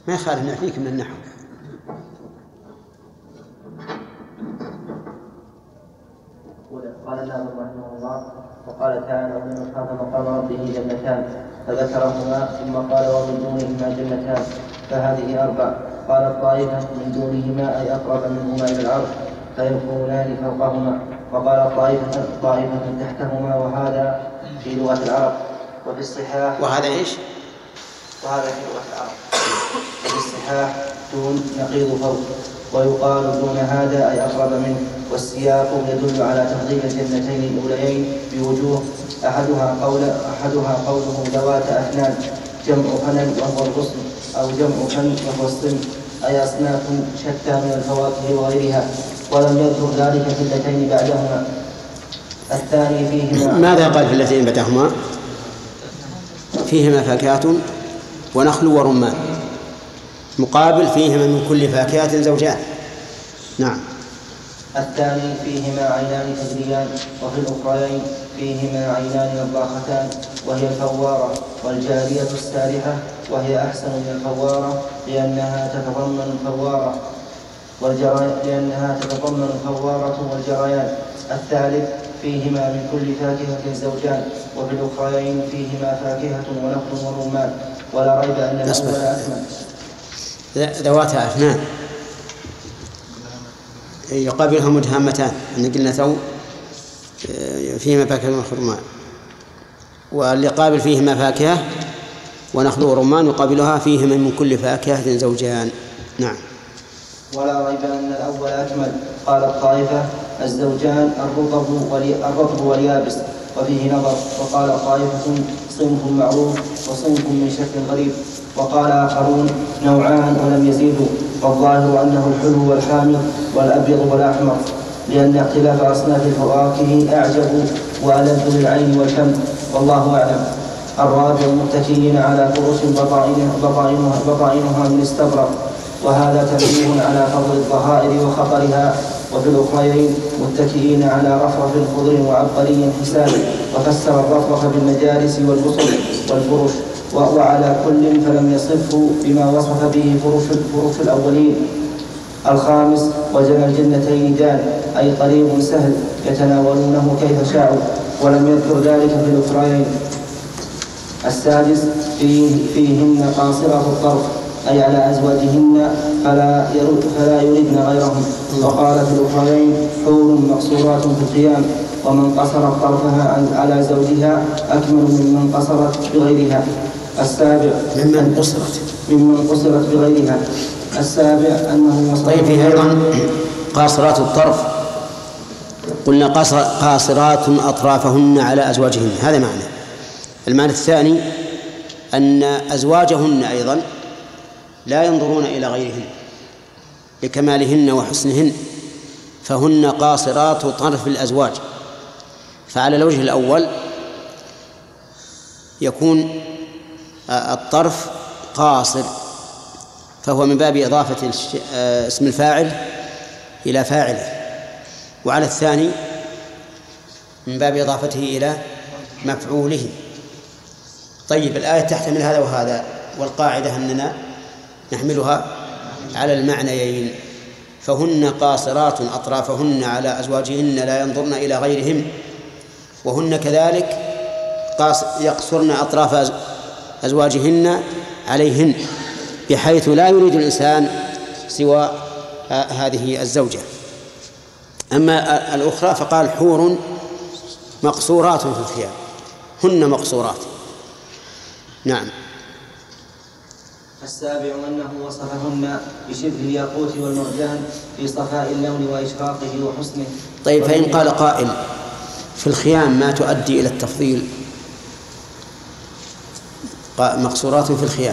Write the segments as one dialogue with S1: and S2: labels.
S1: ما يخالف نحفيك من النحو.
S2: قال الناظم رحمه الله: وقال تعالى: ومن خاف مقام ربه جنتان، فذكرهما ثم قال: ومن دونهما جنتان، فهذه أربع. قال: الطائفة من دونهما أي أقرب منهما إلى العرش فيكونان فوقهما. وقال: طائفة تحتهما، وهذا في لغة العرب. وفي الصحاح
S1: وهذا إيش؟
S2: وهذا في لغة العرب. وفي الصحاح دون نقيض فوق. ويقال دون هذا أي أقرب منه. والسياق يدل على تفضيل الجنتين الأوليين بوجوه: أحدها قوله ذوات أفنان، جمع فنن وهو الغصن، أو جمع فن وهو الصنف، أي أصناف شتى من الفواكه وغيرها، ولم يذكر ذلك في اللتين بعدهما. الثاني فيهما.
S1: ماذا قال في اللتين بعدهما؟ فيهما فاكهة ونخل ورمان، مقابل فيهما من كل فاكهة زوجان. نعم.
S2: الثاني فيهما عينان تجريان، وفي الأخرين فيهما عينان نضاختان، وهي الفوارة والجارية السارحة، وهي أحسن من الفوارة لأنها تتضمن الفوارة والجريان. الثالث فيهما من كل فاكهة زوجان، وفي الأخرين فيهما فاكهة ونخل ورمان. ولا ريب أن الأول أكمل.
S1: ذوات أفنان يقابلها مدهامتان، أن قلنا ثو فيهما فاكهة ونخل ورمان، واللي قابل فيهما فاكهة ونخل ورمان يقابلها فيهما من كل فاكهة زوجان. نعم.
S2: ولا ريب أن الأول أكمل. قال الطائفة: الزوجان الرطب واليابس، وفيه نظر. وقال طائفة: صنف معروف وصنف من شكل غريب. وقال آخرون: نوعان ولم يزيدوا. والظاهر أنه الحلو والحامض والأبيض والأحمر، لأن اختلاف أصناف الفواكه أعجب وألذ للعين والفم، والله أعلم. الرابع: متكئين على فرش بطائنها من استبرق، وهذا تنبيه على فضل الظهائر وخطرها. وفي الأخرين: متكئين على رفرف خضر وعبقري حسان، وفسر الرفرف بالمجالس والبسط والفرش، وعلى كل فلم يصفه بما وصف به فرش الأولين. الخامس: وجنى الجنتين دان، أي طريق سهل يتناولونه كيف شاءوا، ولم يذكر ذلك في الأخرين. السادس: فيهن قاصرة الطرف، أي على أزواجهن فلا يردن غيرهم. وقال في الأخرين: حور مقصورات في القيام، ومن قصرت طرفها على زوجها أكمل ممن قصرت بغيرها. السابع: ممن قصرت بغيرها. السابع: أنه
S1: طيب فيه أيضا قاصرات الطرف، قلنا قاصرات أطرافهن على أزواجهن، هذا معنى. المعنى الثاني أن أزواجهن أيضا لا ينظرون إلى غيرهن لكمالهن وحسنهن، فهن قاصرات طرف الأزواج. فعلى الوجه الأول يكون الطرف قاصر، فهو من باب إضافة اسم الفاعل إلى فاعله، وعلى الثاني من باب إضافته إلى مفعوله. طيب الآية تحتمل هذا وهذا، والقاعدة أننا نحملها على المعنيين. فهن قاصرات أطرافهن على أزواجهن لا ينظرن إلى غيرهم، وهن كذلك يقصرن أطراف أزواجهن عليهن، بحيث لا يريد الإنسان سوى هذه الزوجة. أما الأخرى فقال: حور مقصورات في الخيام، هن مقصورات. نعم.
S2: السابع: أنه وصفهن بشبه الياقوت والمرجان في صفاء اللون وإشراقه وحسنه.
S1: طيب فإن قال قائل: في الخيام ما تؤدي إلى التفضيل، مقصورات في الخيام،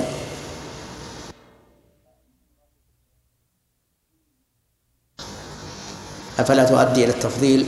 S1: أفلا تؤدي إلى التفضيل؟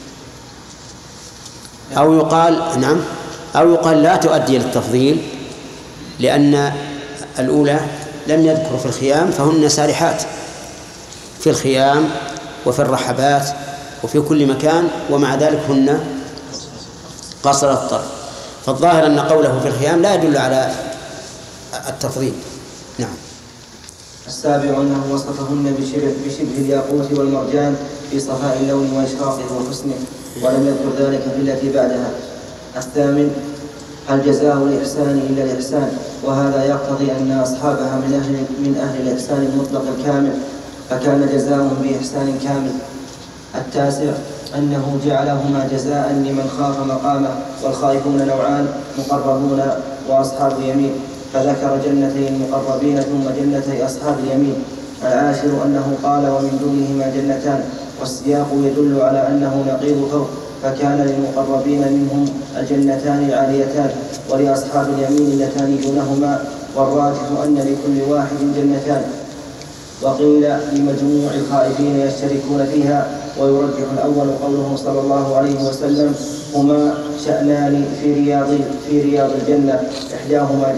S1: أو يقال نعم، أو يقال لا تؤدي إلى التفضيل، لأن الأولى لم يذكر في الخيام، فهن سارحات في الخيام وفي الرحبات وفي كل مكان، ومع ذلك هن قصر الطرف. فالظاهر أن قوله في الخيام لا يدل على التفضيل. نعم.
S2: السابع أنه وصفهن بشبه الياقوت والمرجان في صفاء اللون وإشراقه وحسنه، ولم يذكر ذلك في التي بعدها. الثامن: هل جزاء الإحسان إلا الإحسان؟ وهذا يقتضي أن أصحابها من أهل الإحسان المطلق الكامل، فكان جزاؤهم بإحسان كامل. التاسع: أنه جعلهما جزاء لمن خاف مقامه، والخائفون نوعان: مقربون وأصحاب اليمين، فذكر جنتي المقربين ثم جنتي أصحاب اليمين. العاشر أنه قال: ومن دونهما جنتان، والسياق يدل على أنه نقيض فرق، فكان للمقربين منهم الجنتان العاليتان، ولأصحاب اليمين اللتان دونهما، والراجح أن لكل واحد جنتان. وقيل لمجموع الخائفين يشتركون فيها، ويرجح الأول قوله صلى الله عليه وسلم: هما شأنان في رياض الجنة، إحداهما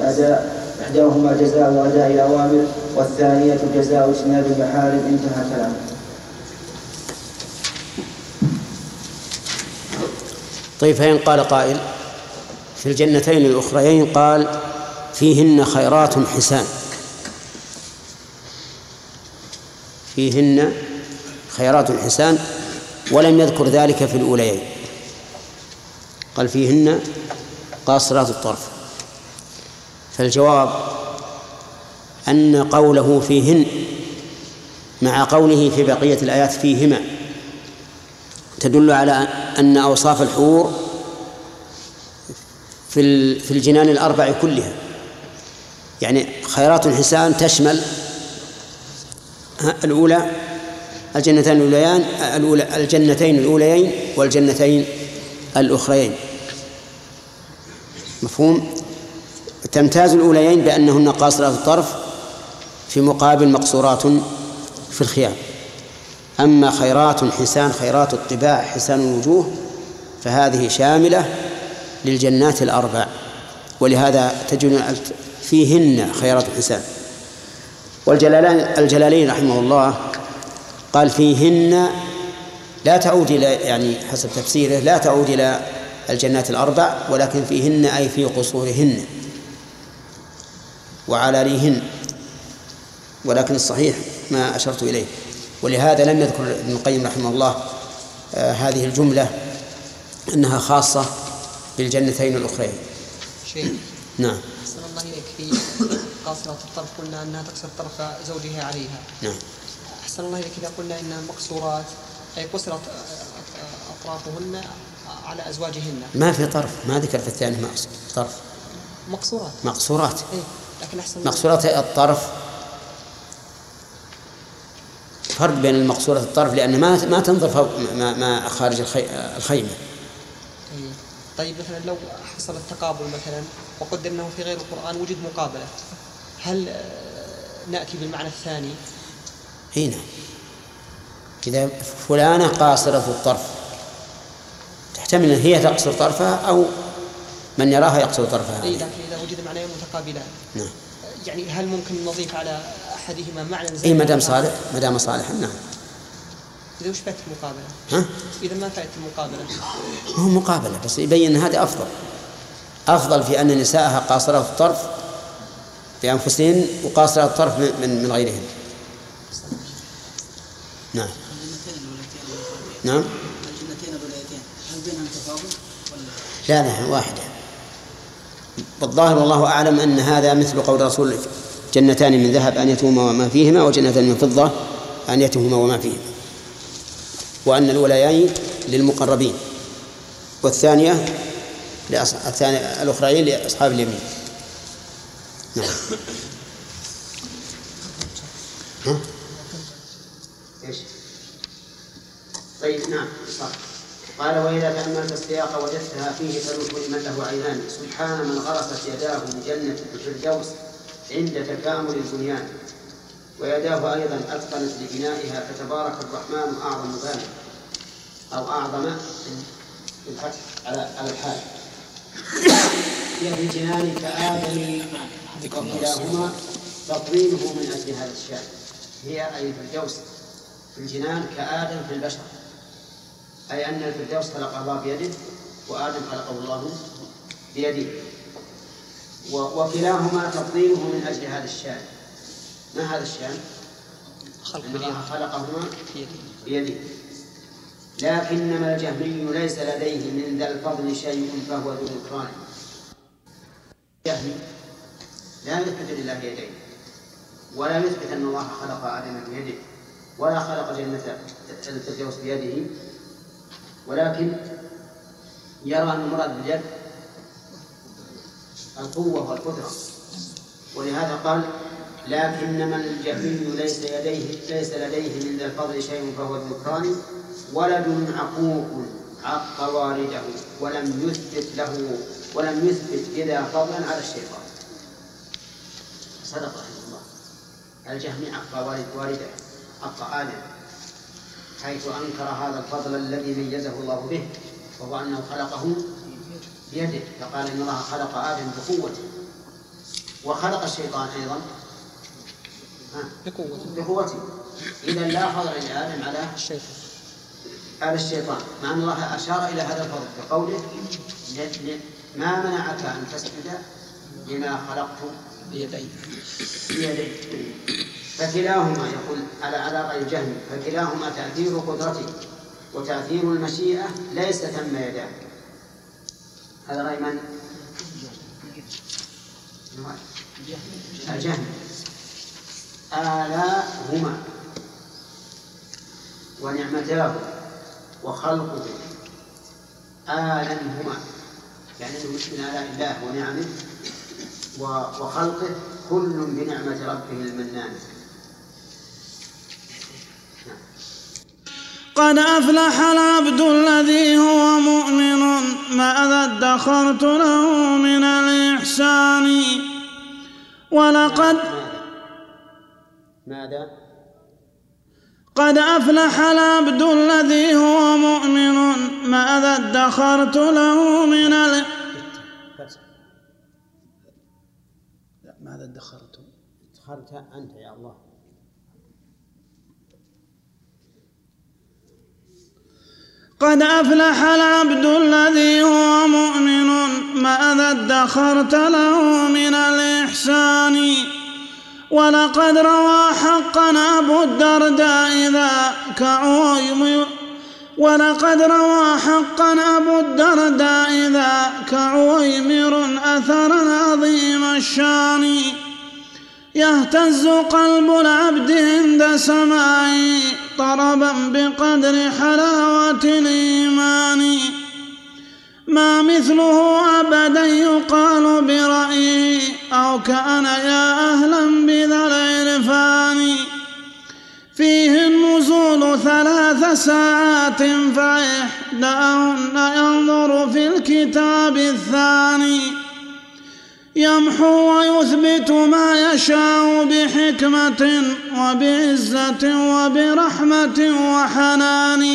S2: جزاء أداء الأوامر، والثانية جزاء اجتناب المحارم. انتهى كلامه.
S1: طيب، فإن قال قائل في الجنتين الأخريين قال فيهن خيرات حسان، فيهن خيرات حسان، ولم يذكر ذلك في الأوليين، قال فيهن قاصرات الطرف. فالجواب أن قوله فيهن مع قوله في بقية الآيات فيهما تدل على أن أوصاف الحور في الجنان الأربع كلها، يعني خيرات حسان تشمل الأولى الجنتين الأوليين والجنتين الأخريين. مفهوم؟ تمتاز الأوليين بأنهن قاصرات الطرف في مقابل مقصورات في الخيام. أما خيرات حسان، خيرات الطباع، حسان الوجوه، فهذه شاملة للجنات الأربع، ولهذا تجد فيهن خيرات حسان. والجلالين رحمه الله قال فيهن لا تعود إلى، يعني حسب تفسيره لا تعود إلى الجنات الأربع، ولكن فيهن أي في قصورهن وعلاليهن، ولكن الصحيح ما أشرت إليه. ولهذا لم يذكر ابن القيم رحمه الله هذه الجملة أنها خاصة بالجنتين الأخرين. نعم.
S3: أحسن الله إليك. في قاصرة الطرف قلنا أنها تقصر طرف زوجها عليها.
S1: نعم.
S3: أحسن الله إليك إذا قلنا إنها مقصورات أي قصرت أطرافهن على أزواجهن.
S1: ما في طرف، ما ذكر في الثاني طرف. مقصورات.
S3: إيه؟ لكن أحسن
S1: مقصورات الطرف، فرق بين المقصورة الطرف لأن ما تنظر فوق ما خارج الخيمة.
S3: طيب مثلا لو حصل التقابل مثلا وقدر أنه في غير القرآن وجد مقابلة، هل نأتي بالمعنى الثاني؟
S1: هنا إذا فلانة قاصرة الطرف تحتمل أن هي تقصر طرفها أو من يراها يقصر طرفها.
S3: لكن إذا وجد معنيين متقابلان، نعم، يعني هل ممكن نضيف على أحدهما معنى زائد؟
S1: مدام صالح. نعم.
S3: إذا وش فائدة المقابلة؟ إذا ما فائدة المقابلة؟
S1: هو مقابلة بس يبين أن هذا أفضل في أن نساءها قاصرات الطرف بأنفسهن وقاصرات الطرف من غيرهن. نعم.
S4: الجنتين الولايتين هل بينهم تفاضل ولا
S1: لا واحدة؟ والظاهر والله أعلم أن هذا مثل قول الرسول: جنتان من ذهب آنيتهما وما فيهما، وجنتان من فضة آنيتهما وما فيهما، وأن الولايين للمقربين والثانية الأخرين لأصحاب اليمين. نعم. طيب. نعم. قال: وإذا تأملت السياق وجدتها فيه تدل لمن له عينان: سبحان من غرست يداه بجنة الفردوس عند تكامل البنيان، ويداه أيضا أتقنت لبنائها، فتبارك الرحمن أعظم بان، أو أعظم بالفتح على الحال. هي في الجنان كآدم، وكلاهما تطويله من أجل هذا الشأن. هي أي الفردوس في الجنان كآدم في البشر، أي أن الفردوس خلق الله بيده وآدم خلقه الله بيده، وكلاهما تطويله من أجل هذا الشأن. ما هذا الشأن؟ أن الله خلقهما بيده. لكنما الجهمي ليس لديه من ذا الفضل شيء فهو ذو نكران. الجهمي لا يثبت لله يديه، ولا يثبت أن الله خلق آدم بيده، ولا خلق جنة الفردوس بيده، ولكن يرى أن المراد باليد القوة والقدرة. ولهذا قال لكنما الجهمي ليس لديه من ذا الفضل شيء فهو الذكران، ولد عقوق عق والده ولم يثبت إذا فضلا على الشيطان. صدق رحمه الله. الجهمي عق والده عق آدم، حيث أنكر هذا الفضل الذي ميزه الله به، وهو أنه خلقه بيده، فقال إن الله خلق آدم بقوته، وخلق الشيطان أيضا بقوته. إذا لا فضل لآدم على الشيطان، مع أن الله أشار إلى هذا الفضل بقوله ما منعك أن تسجد لما خلقت بيدي. فكلاهما يقول على رأي الجهمي، فكلاهما تأثير قدرته وتأثير المشيئة ليس ثم يداه. هذا رأي من؟ الجهمي. آلاهما ونعمتاه وخلقه آلهما، يعني أنه من آلاء الله ونعمه وخلقه كل بنعمة ربه المنان.
S5: قد أفلح العبد الذي هو مؤمن ماذا ادخرت له من الإحسان. ولقد قد أفلح العبد الذي هو مؤمن ماذا ادخرت له من
S1: ماذا ادخرت أنت يا الله.
S5: قد أفلح العبد الذي هو مؤمن ماذا ادخرت له من الإحسان. ولقد روى حقا أبو الدرداء ذاك عويمر أثرا عظيم الشان. يهتز قلب العبد عند سماعه طربا بقدر حلاوة الإيمان. ما مثله أبدا يقال برأيه أو كان يا أهلا بذا العرفان. فيه النزول 3 ساعات فإحداهن ينظر في الكتاب الثاني. يمحو ويثبت ما يشاء بحكمة وبعزة وبرحمة وحنان.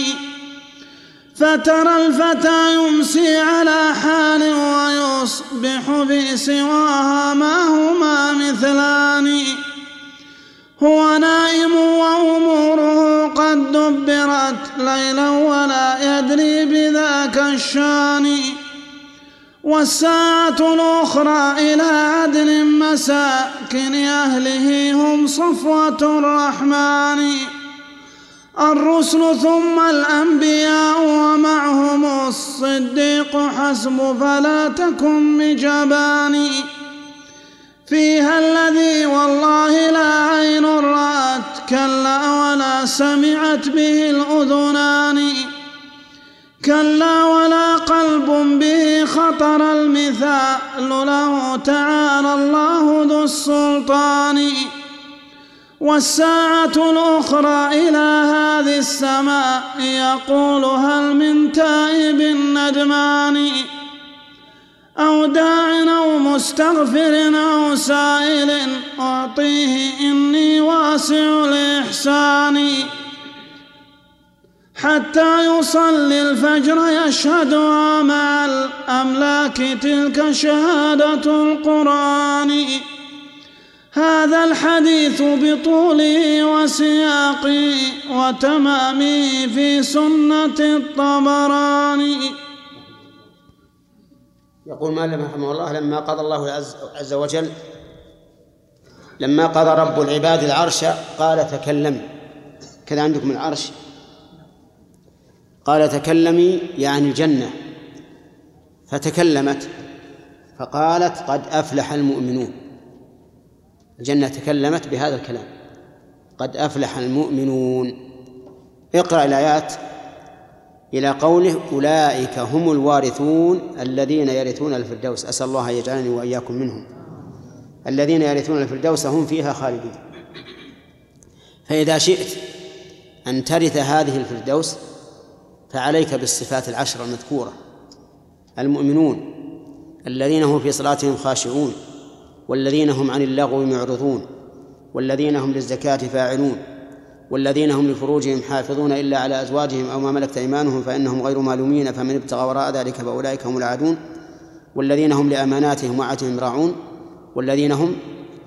S5: فترى الفتى يمسي على حال ويصبح في سواها ما هما مثلان. هو نائم وأموره قد دبرت ليلا ولا يدري بذاك الشان. والساعة الأخرى إلى عدل مساكن أهله هم صفوة الرحمن. الرسل ثم الأنبياء ومعهم الصديق حسب فلا تكن بجبان. فيها الذي والله لا عين رأت كلا ولا سمعت به الأذنان. كلا ولا قلب به خطر المثال له تعالى الله ذو السلطان. والساعة الأخرى إلى هذه السماء يقول هل من تائب ندمان أو داع أو مستغفر أو سائل أعطيه إني واسع الإحسان. حتى يصلي الفجر يشهدها مع الأملاك تلك شهادة القرآن. هذا الحديث بطوله وسياقه وتمامه في سنة الطبراني.
S1: يقول مالك رحمه الله لما قضى الله عز وجل لما قضى رب العباد العرش قال تكلمي، كذا عندكم العرش، قال تكلمي يعني الجنة، فتكلمت فقالت قد أفلح المؤمنون. الجنة تكلمت بهذا الكلام قد أفلح المؤمنون. اقرأ الآيات إلى قوله أولئك هم الوارثون الذين يرثون الفردوس. أسأل الله أن يجعلني وإياكم منهم. الذين يرثون الفردوس هم فيها خالدون. فإذا شئت أن ترث هذه الفردوس فعليك بالصفات العشر المذكورة: المؤمنون الذين هم في صلاتهم خاشعون، والذين هم عن اللغو معرضون، والذين هم للزكاة فاعلون، والذين هم لفروجهم حافظون إلا على أزواجهم أو ما ملكت أيمانهم فإنهم غير مالومين فمن ابتغى وراء ذلك فأولئك هم العادون، والذين هم لأماناتهم وعهدهم راعون، والذين هم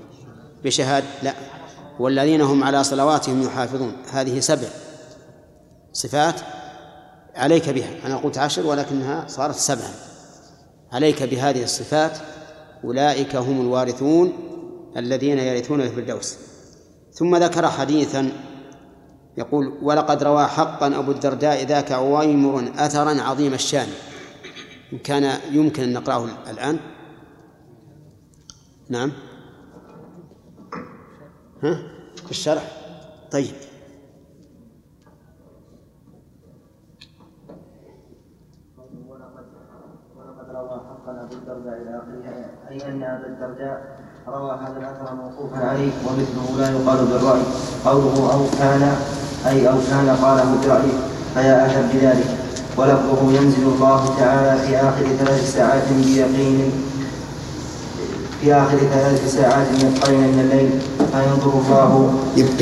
S1: والذين هم على صلواتهم يحافظون. هذه 7 صفات عليك بها. أنا قلت 10 ولكنها صارت 7. عليك بهذه الصفات. أولئك هم الوارثون الذين يرثون الفردوس. ثم ذكر حديثا يقول: ولقد روى حقا أبو الدرداء ذاك عويمر أثرا عظيم الشان. إن كان يمكن أن نقرأه الآن. نعم، في الشرح. طيب،
S2: ولقد روى حقا أبو الدرداء إلى آخره، أي أن أبا الدرداء روى هذا الأثر موقوفا عليه ومثله لا يقال بالرأي. قوله أو كان قاله برأيه فيا أحب بذلك. ولفظه ينزل الله تعالى في آخر 3 ساعات بيقين، في آخر 3 ساعات يبقين من الليل فينظر الله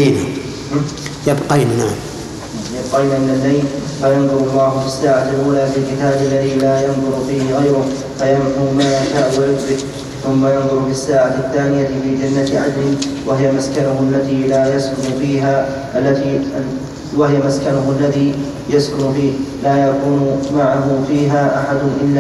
S1: يبقين
S2: من الليل فينظر الله في الساعة الأولى في الكتاب الذي لا ينظر فيه غيره فيمحو ما يشاء ويثبت، ثم ينظر في الساعة الثانية في جنة عدن وهي مسكنه التي لا يسكن فيها وهي مسكنه الذي يسكن فيه لا يكون معه فيها أحد إلا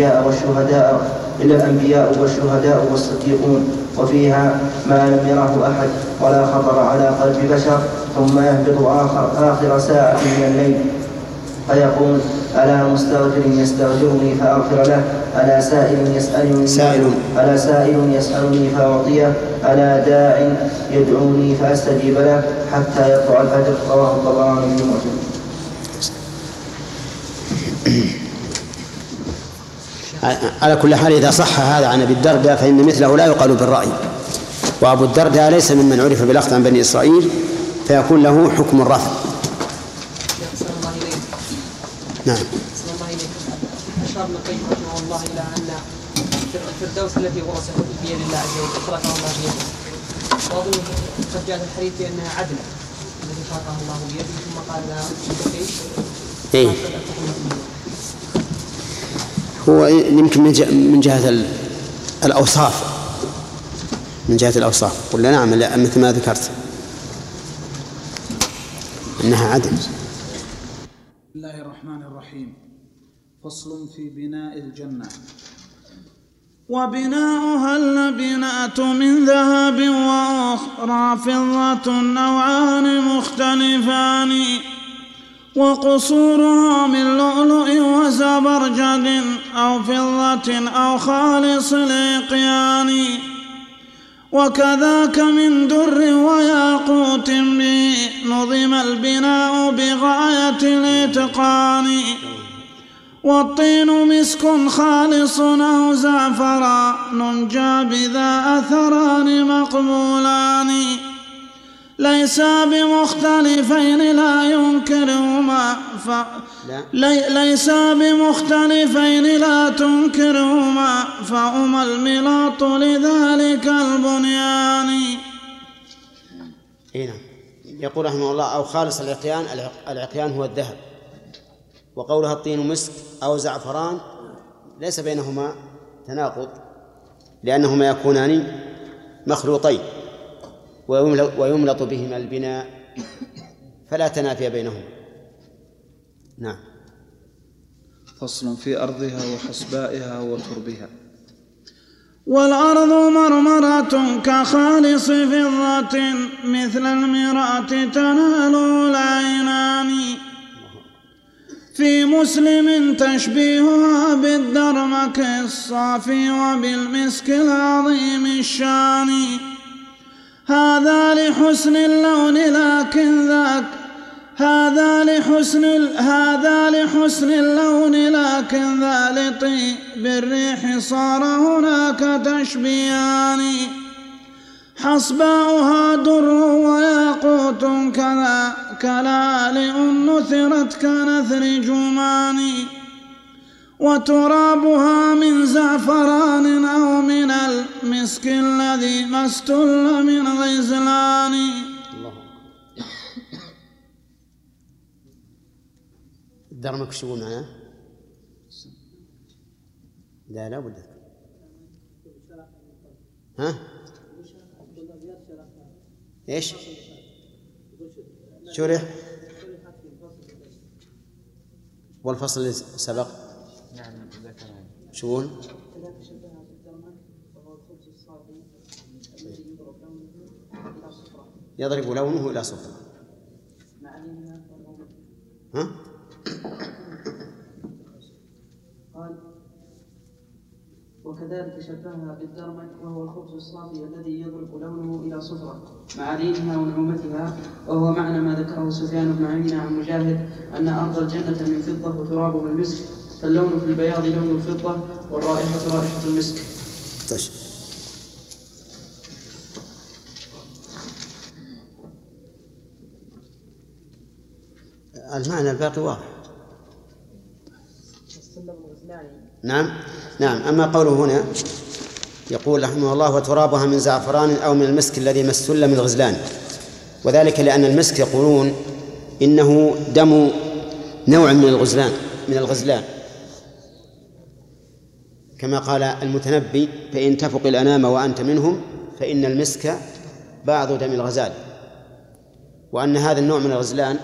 S2: الأنبياء والشهداء والصديقون، وفيها ما لم يره أحد ولا خطر على قلب بشر. ثم يهبط آخر ساعة من الليل فيقول: ألا مستغفر يستغفرني فأغفر له، ألا سائل يسألني فأعطيه، ألا داع يدعوني فأستجيب له، حتى يطلع الفجر. رواه الطبراني في المعجم.
S1: على كل حال إذا صح هذا عن أبي الدرداء فإن مثله لا يقال بالرأي، وأبو الدرداء ليس ممن عرف بالأخذ عن بني إسرائيل فيكون له حكم الرفع. نعم.
S3: أشار ابن القيم رحمه الله إلى أن الفردوس التي ورثت بيد الله عز وجل خلقها الله بيده، وأظن قد جاء الحديث بأنها عدل التي خلقها الله بيده، ثم قال لها
S1: هو يمكن من جهة الأوصاف، قلنا نعم مثل ما ذكرت إنها عدل.
S5: بسم الله الرحمن الرحيم. فصل في بناء الجنة. وبناؤها اللبنات من ذهب وأخرى فضة نوعان مختلفان، وقصورها من لؤلؤ وزبرجد أو فضة أو خالص الإقيان، وكذاك من در وياقوت به نظم البناء بغاية الإتقان، والطين مسك خالص أو زعفران جاء بذا أثران مقبولان، ليس بمختلفين لا ينكرهما ليس بمختلفين لا تنكرهما فهما الملاط لذلك البنيان.
S1: نعم. يقول رحمه الله: أو خالص العقيان. العقيان هو الذهب، وقولها الطين مسك أو زعفران ليس بينهما تناقض، لأنهما يكونان مخلوطين ويملط بهما البناء فلا تنافي بينهما. نعم.
S5: فصل في أرضها وحسبائها وتربها. والأرض مرمرة كخالص فضة مثل المراة تناله العينان. في مسلم تشبيهها بالدرمك الصافي وبالمسك العظيم الشان. هذا لحسن اللون لكن ذاك هذا لحسن اللون لكن ذا لطيب الريح صار هناك تشبيهان. حصباؤها در وياقوت كذا كلالئ نثرت كنثر جمان. وترابها من زعفران أو من المسك الذي ما استل من غزلان.
S1: الدرمك شو معناه؟ لا بد. ها؟ ايش؟ شرح والفصل اللي سبق شو يضرب لونه إلى صفر. ها؟
S2: قال وكذلك شبهها بالدرمك وهو الخبز الصافي الذي يضرب لونه إلى صفرة مع لينها ونعومتها، وهو معنى ما ذكره سفيان بن عيينة عن مجاهد أن أرض الجنة من فضة وترابها المسك، فاللون في البياض لون الفضة والرائحة رائحة المسك.
S1: المعنى الباقي واضح. نعم. أما قوله هنا يقول رحمه الله وترابها من زعفران أو من المسك الذي ما استل من الغزلان، وذلك لأن المسك يقولون إنه دم نوع من الغزلان كما قال المتنبي فإن تفق الأنام وأنت منهم فإن المسك بعض دم الغزال، وأن هذا النوع من الغزلان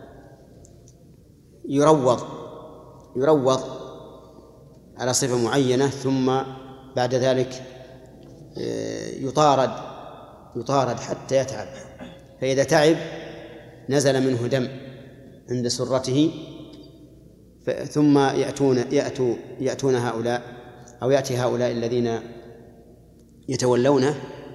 S1: يروض على صفة معينة ثم بعد ذلك يطارد حتى يتعب، فإذا تعب نزل منه دم عند سرته، ثم يأتون هؤلاء أو يأتي هؤلاء الذين يتولونه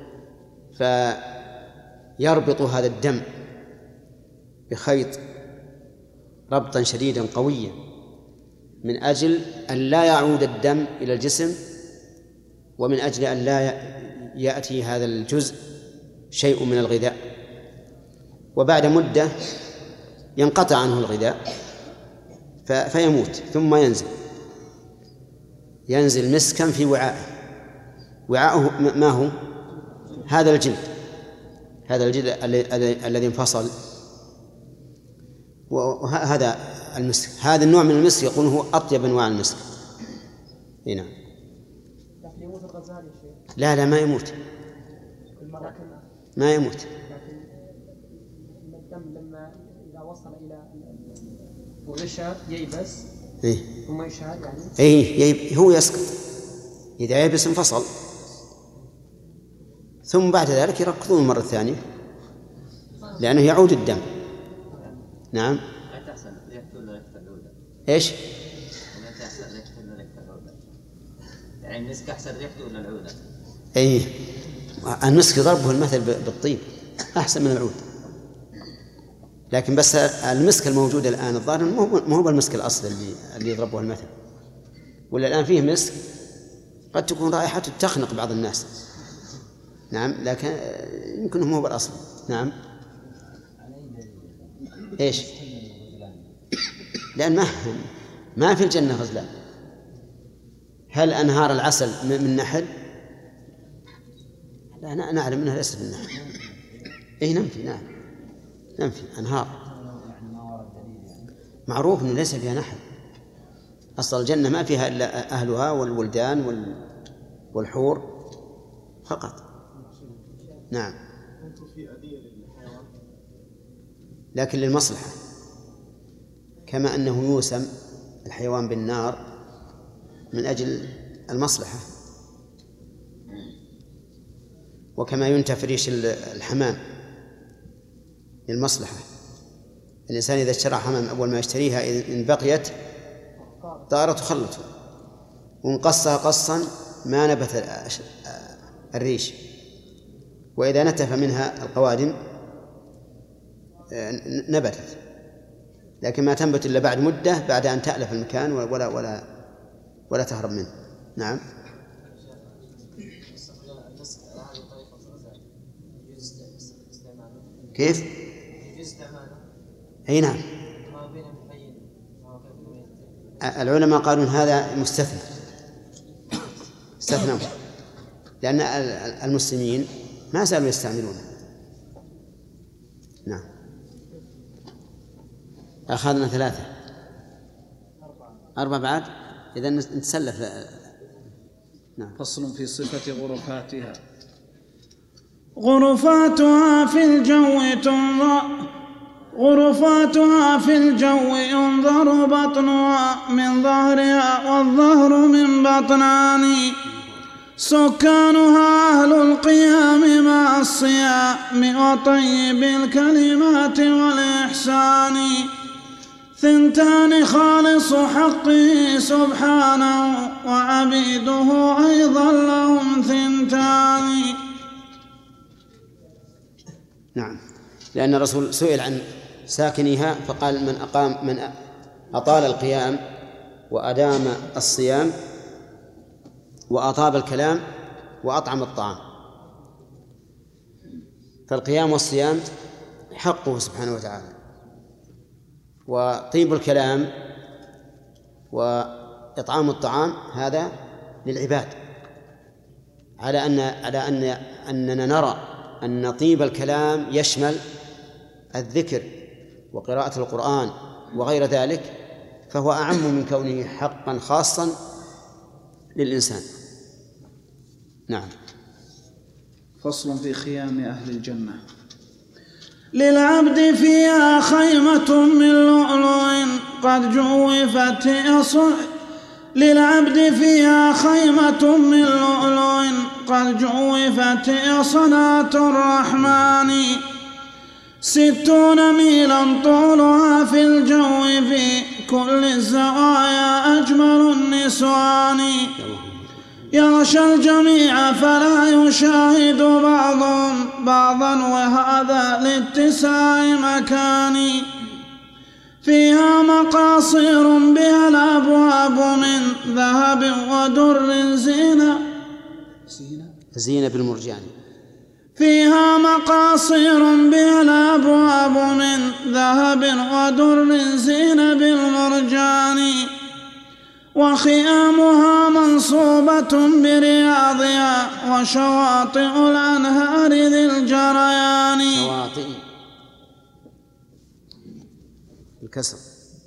S1: فيربط هذا الدم بخيط ربطا شديدا قويا من أجل أن لا يعود الدم إلى الجسم، ومن أجل أن لا يأتي هذا الجزء شيء من الغذاء، وبعد مدة ينقطع عنه الغذاء فيموت، ثم ينزل مسكا في وعاءه ما هو؟ هذا الجلد الذي انفصل، وهذا المسك. هذا النوع من المسك يقول هو أطيب أنواع المسك. هنا لا ما يموت، ما يموت.
S3: الدم لما إذا وصل إلى وغشاء ييبس ثم يشعل يعني
S1: هو يسقط، إذا ييبس انفصل، ثم بعد ذلك يركضون مرة ثانية لأنه يعود الدم. نعم. ايش؟
S6: يعني المسك أحسن ريحته ولا العودة؟
S1: المسك ضربه المثل بالطيب أحسن من العود، لكن بس المسك الموجود الآن الظاهر ما هو المسك الأصل اللي يضربه المثل، ولا الآن فيه مسك قد تكون رائحته تخنق بعض الناس. نعم، لكن يمكن هو بالأصل. نعم. ايش؟ لأن ما في الجنة غزلان. هل أنهار العسل من نحل؟ لا، نعلم أنها ليست من نحل. ننفي أنهار، معروف أنه ليس فيها نحل. أصل الجنة ما فيها إلا أهلها والولدان والحور فقط. نعم، لكن للمصلحة، كما أنه يوسم الحيوان بالنار من أجل المصلحة، وكما ينتفى ريش الحمام للمصلحة. الإنسان إذا اشترى حمام أول ما يشتريها إن بقيت طارت وخلته، وإن قصها قصا ما نبت الريش، وإذا نتف منها القوادم نبتت، لكن ما تنبت إلا بعد مدة بعد أن تألف المكان ولا تهرب منه. نعم. كيف؟ أي نعم. العلماء قالوا إن هذا مستثنى، استثنوا، لأن المسلمين ما زالوا يستعملونه. نعم. أخذنا 3 4 بعد، إذا نتسلف. نعم.
S5: فصل في صفة غرفاتها. غرفاتها في الجو ينظر بطنها من ظهرها والظهر من بطنان. سكانها أهل القيام مع الصيام وطيب الكلمات والإحسان. 2 خالص حقه سبحانه وعبيده أيضا لهم 2.
S1: نعم، لأن الرسول سئل عن ساكنيها فقال من أطال القيام وأدام الصيام وأطاب الكلام وأطعم الطعام. فالقيام والصيام حقه سبحانه وتعالى، وطيب الكلام وإطعام الطعام هذا للعباد، على أننا نرى أن طيب الكلام يشمل الذكر وقراءة القرآن وغير ذلك، فهو أعم من كونه حقا خاصا للإنسان. نعم.
S5: فصل في خيام أهل الجنة.
S7: للعبد فيها خيمة من لؤلؤ قد جوفت صنعة الرحمن. 60 ميلا طولها في الجو في كل الزوايا أجمل النسوان. يغشى الجميع فلا يشاهد بعضهم بعضا وهذا لاتساع مكان. فيها مقاصير بها الأبواب من ذهب ودر
S1: زينة بالمرجان.
S7: فيها مقاصير بها الأبواب من ذهب ودر زين بالمرجان. وخيامها منصوبة برياضها وشواطئ الأنهار ذي الجريان.
S1: شواطئ الكسر.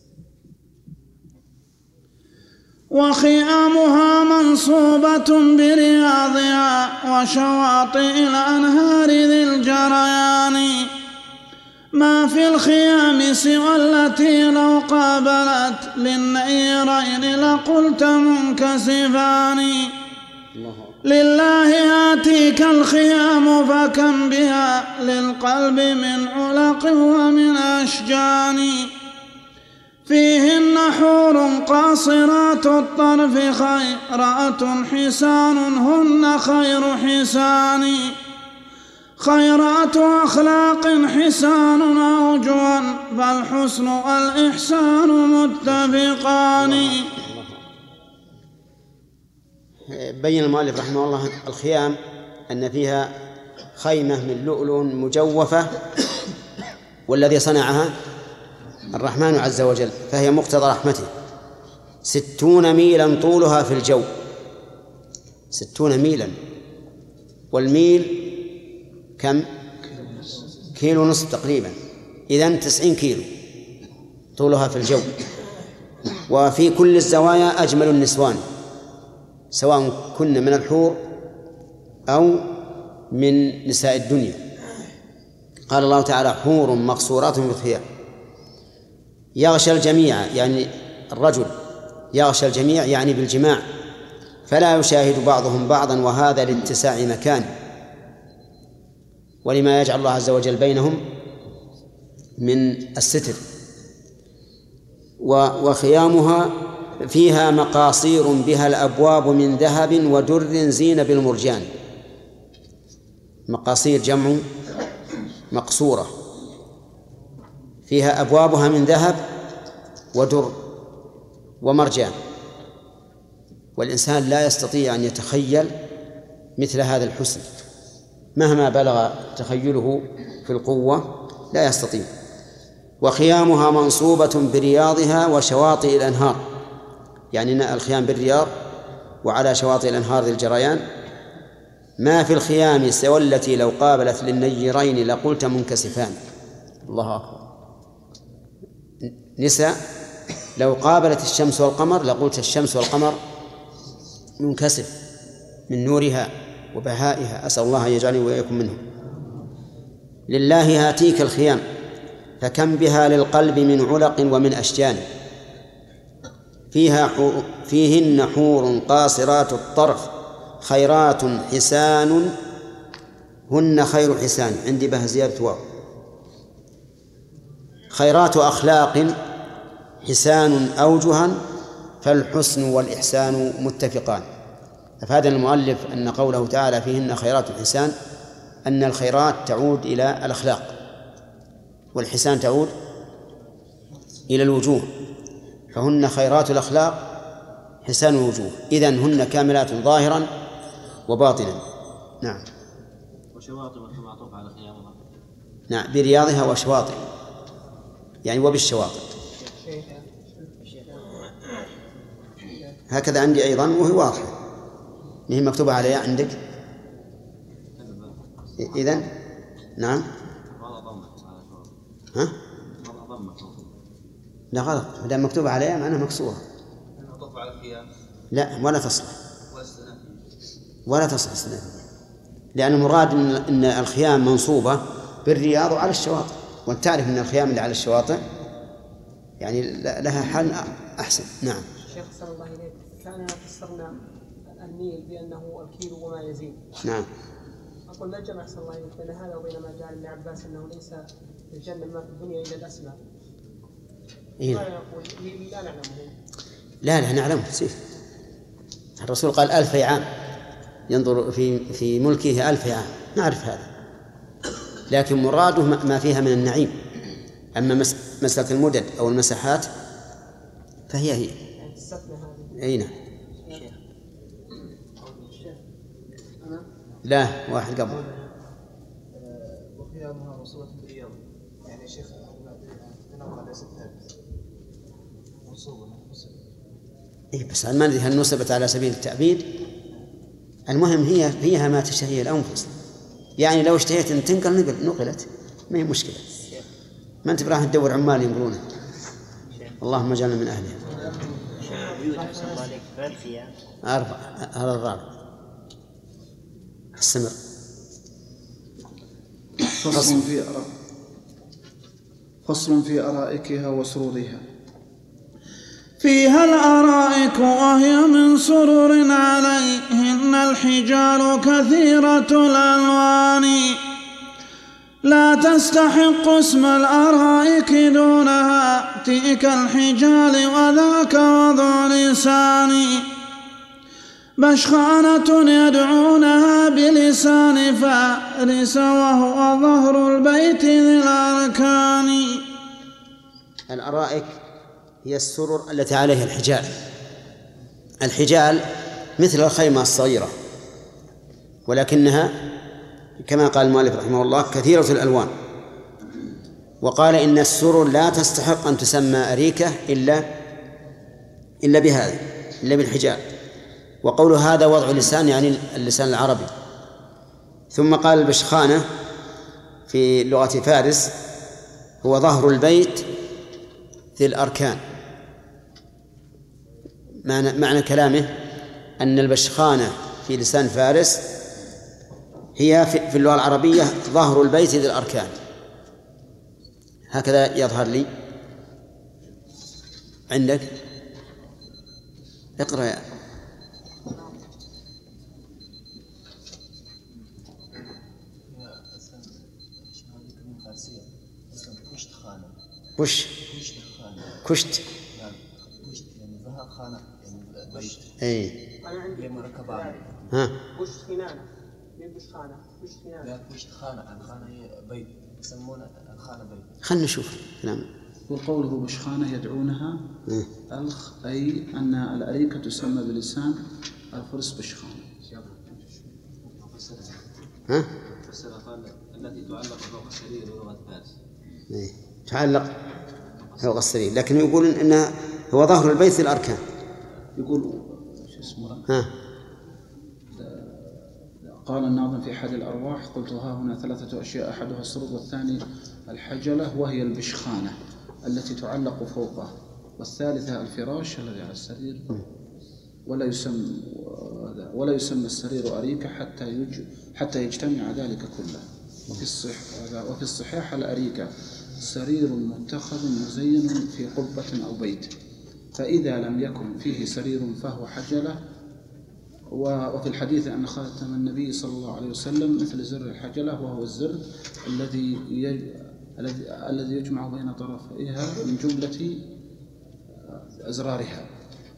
S7: وخيامها منصوبة برياضها وشواطئ الأنهار ذي الجريان. ما في الخيام سوى التي لو قابلت للنيرين لقلت منكسفان. لله آتيك الخيام فكم بها للقلب من علق ومن أشجان. فيهن حور قاصرات الطرف خيرات حسان هن خير حسان. خيرات أخلاق حسان أوجها فالحسن والإحسان متفقان.
S1: بين المؤلف رحمه الله الخيام أن فيها خيمة من لؤلؤ مجوفة، والذي صنعها الرحمن عز وجل، فهي مقتضى رحمته. 60 ميلا طولها في الجو، 60 ميلا، والميل كم؟ 1.5 كيلو تقريبا، إذن 90 كيلو طولها في الجو. وفي كل الزوايا أجمل النسوان، سواء كن من الحور أو من نساء الدنيا. قال الله تعالى حور مقصورات في الخيام. يغشى الجميع يعني الرجل يغشى الجميع يعني بالجماع، فلا يشاهد بعضهم بعضا وهذا لاتساع مكان. ولما يجعل الله عز وجل بينهم من الستر. وخيامها فيها مقاصير بها الأبواب من ذهب ودر زين بالمرجان. مقاصير جمع مقصورة، فيها أبوابها من ذهب ودر ومرجان، والإنسان لا يستطيع أن يتخيل مثل هذا الحسن مهما بلغ تخيله في القوة، لا يستطيع. وخيامها منصوبة برياضها وشواطئ الأنهار، يعني الخيام بالرياض وعلى شواطئ الأنهار ذي الجريان. ما في الخيام سوى التي لو قابلت للنيرين لقلت منكسفان. الله أكبر. نساء لو قابلت الشمس والقمر لقلت الشمس والقمر منكسف من نورها وبهائها، أسأل الله أن يجعلني وإياكم منهم. لله هاتيك الخيام فكم بها للقلب من علق ومن أشجان. فيهن حور قاصرات الطرف خيرات حسان هن خير حسان. عندي بها زيادة واو. خيرات أخلاق حسان أوجها فالحسن والإحسان متفقان. أفاد المؤلف أن قوله تعالى فيهن خيرات الحسان أن الخيرات تعود إلى الأخلاق، والحسان تعود إلى الوجوه، فهن خيرات الأخلاق حسان الوجوه، إذن هن كاملات ظاهرا وباطنا. نعم.
S6: وشواطئ معطوف على خيامها.
S1: نعم، برياضها وشواطئ، يعني وبالشواطئ. هكذا عندي أيضا وهي واضحة، هي مكتوبة عليها عندك. إذن نعم. ها؟ لا غلط، ما دام مكتوبة عليها معناها مكسورة. لا ولا تصلح، ولا تصلح السنة، لأن المراد إن الخيام منصوبة بالرياض وعلى الشواطئ، وأنت تعرف أن الخيام اللي على الشواطئ يعني لها حال أحسن. نعم.
S3: شيخ صلى الله عليه كان فسرنا النيل بأنه الكيل وما يزيد.
S1: نعم.
S3: أقول ما جمع صلى الله عليه بين هذا وبين ما جعل ابن عباس أنه ليس في الجنة ما في الدنيا إلا الأسماء.
S1: إيه؟
S3: لا نقول لا نعلمه.
S1: لا نعلمه. الرسول قال 1000 عام ينظر في ملكه 1000 عام، نعرف هذا، لكن مراده ما فيها من النعيم. أما مسألة المدد أو المساحات فهي أي نعم. لا واحد قبل.
S2: وخيامها منصوبة بالرياض، يعني شيخ تنقل ليست منصوبة.
S1: إيه بس ما ندري هل نصبت على سبيل التعبيد. المهم هي فيها ما تشتهي الأنفس، يعني لو اشتهيت أن تنقل نقلت، ما هي مشكلة. ما أنت براح تدور عمال ينقلونها. اللهم اجعلنا من أهلها. هذا الرابع. السمر.
S8: فصل في أرائكها وسرورها.
S5: فيها الأرائك وهي من سرر عليهن الحجال كثيرة الألوان، لا تستحق اسم الأرائك دونها تلك الحجال وذاك وضع لسان. بشخانة يدعونها بلسان فارس وهو ظهر البيت ذي الأركان.
S1: الأرائك هي السرر التي عليها الحجال. الحجال مثل الخيمة الصغيرة، ولكنها كما قال المؤلف رحمه الله كثيرة الألوان. وقال إن السرر لا تستحق أن تسمى أريكة إلا بهذا، إلا بالحجال. وقول هذا وضع لسان يعني اللسان العربي. ثم قال البشخانة في لغة فارس هو ظهر البيت ذي الأركان. معنى كلامه أن البشخانة في لسان فارس هي في اللغة العربية ظهر البيت ذي الأركان. هكذا يظهر لي عندك. اقرأ يا وش كشت
S6: يعني ذهب خانة يعني بيت.
S1: اي
S3: أنا عندي
S6: مركبان.
S1: ها
S3: كشت خنانة من كشت خانة كشت خنانة.
S6: لا كشت خانة، الخانة هي بيت يسمونه الخانة بيت.
S1: خلنا نشوف كلام.
S8: وقوله بشخانة يدعونها الخ، أي أن الأريكة تسمى بلسان الفرس بشخانة.
S1: ها؟
S6: فسر قال التي تعلق فوق السرير بلغة فارس.
S1: إيه. تعلق فوق السرير، لكن يقول إنه هو ظهر البيت الأركان.
S8: يقول شو اسمه؟
S1: ها؟
S8: قال الناظم في حد الأرواح: قلت ها هنا 3 أشياء، أحدها السرور والثاني الحجلة وهي البشخانة التي تعلق فوقه، والثالثة الفراش الذي على السرير، ولا يسمى السرير أريكة حتى يجتمع ذلك كله. وفي الصحيح الأريكة سرير متخذ مزين في قبة أو بيت، فإذا لم يكن فيه سرير فهو حجلة. وفي الحديث أن خاتم النبي صلى الله عليه وسلم مثل زر الحجلة، وهو الزر الذي يجمع بين طرفيها من جملة أزرارها.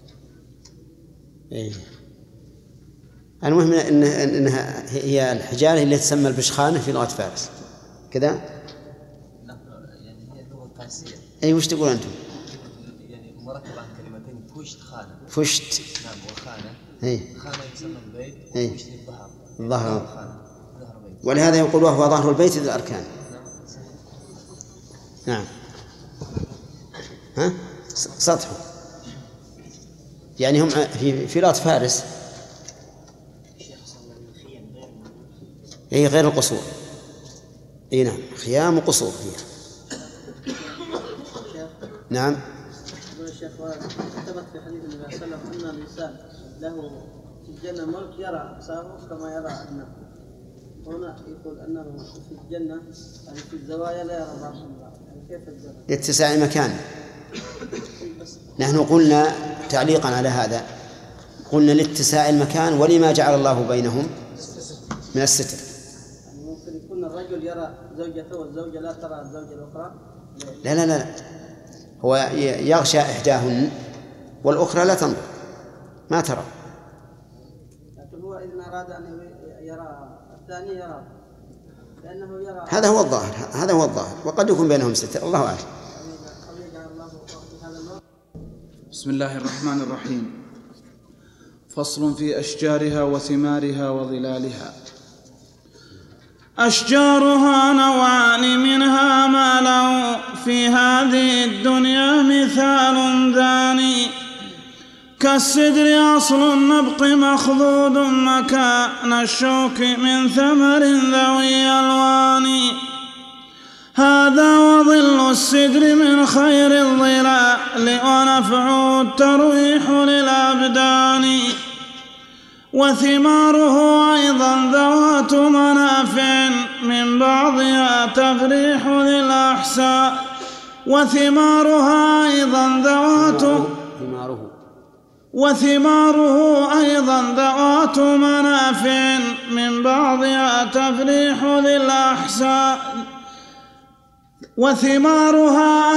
S1: إيه. المهم إنها هي الحجارة اللي تسمى البشخانة في لغة فارس كذا.
S6: يعني هي لغة فارسية.
S1: أي وش تقول أنتم؟
S6: يعني مركب عن كلمتين فشت خانة.
S1: فشت.
S6: نعم وخانة.
S1: إيه.
S6: خانة يسمى البيت وفشت الظهر.
S1: الظهر. ولهذا يقول وهو ظهر البيت ذي الأركان. نعم. ها؟ سطحه. يعني هم في لغة فارس غير القصور. اي نعم، خيام وقصور فيها. نعم.
S4: يقول الشيخ ثبت في حديث النبي صلى الله عليه وسلم ان الانسان له في الجنه ملك يرى اقصاه كما يرى ادناه. هنا يقول انه في الجنه يعني في الزوايا لا يرى بعض الله، يعني كيف الجنه؟
S1: لاتساع المكان. نحن قلنا تعليقا على هذا، قلنا لاتساع المكان ولما جعل الله بينهم من الستر.
S4: يعني ممكن يكون الرجل يرى زوجته والزوجة لا ترى الزوجة الأخرى.
S1: لا هو يغشى إحداهن والأخرى لا تنظر ما ترى.
S4: لكن هو إذا أراد أن يرى الثاني يرى، لأنه يرى.
S1: هذا هو الظاهر وقد يكون بينهم ستر، الله أعلم.
S8: بسم الله الرحمن الرحيم. فصل في أشجارها وثمارها وظلالها.
S5: أشجارها نوعان، منها ما له في هذه الدنيا مثال ثاني، كالسدر أصل النبق مخضود مكان الشوك من ثمر ذوي ألوان. هذا وظل السدر من خير الظلال، ونفعه الترويح للأبدان. وثماره أيضا ذوات منافع، من بعضها تفريح للأحساء. وثماره أيضا ذوات منافع، من بعضها تفريح للأحساء. وثماره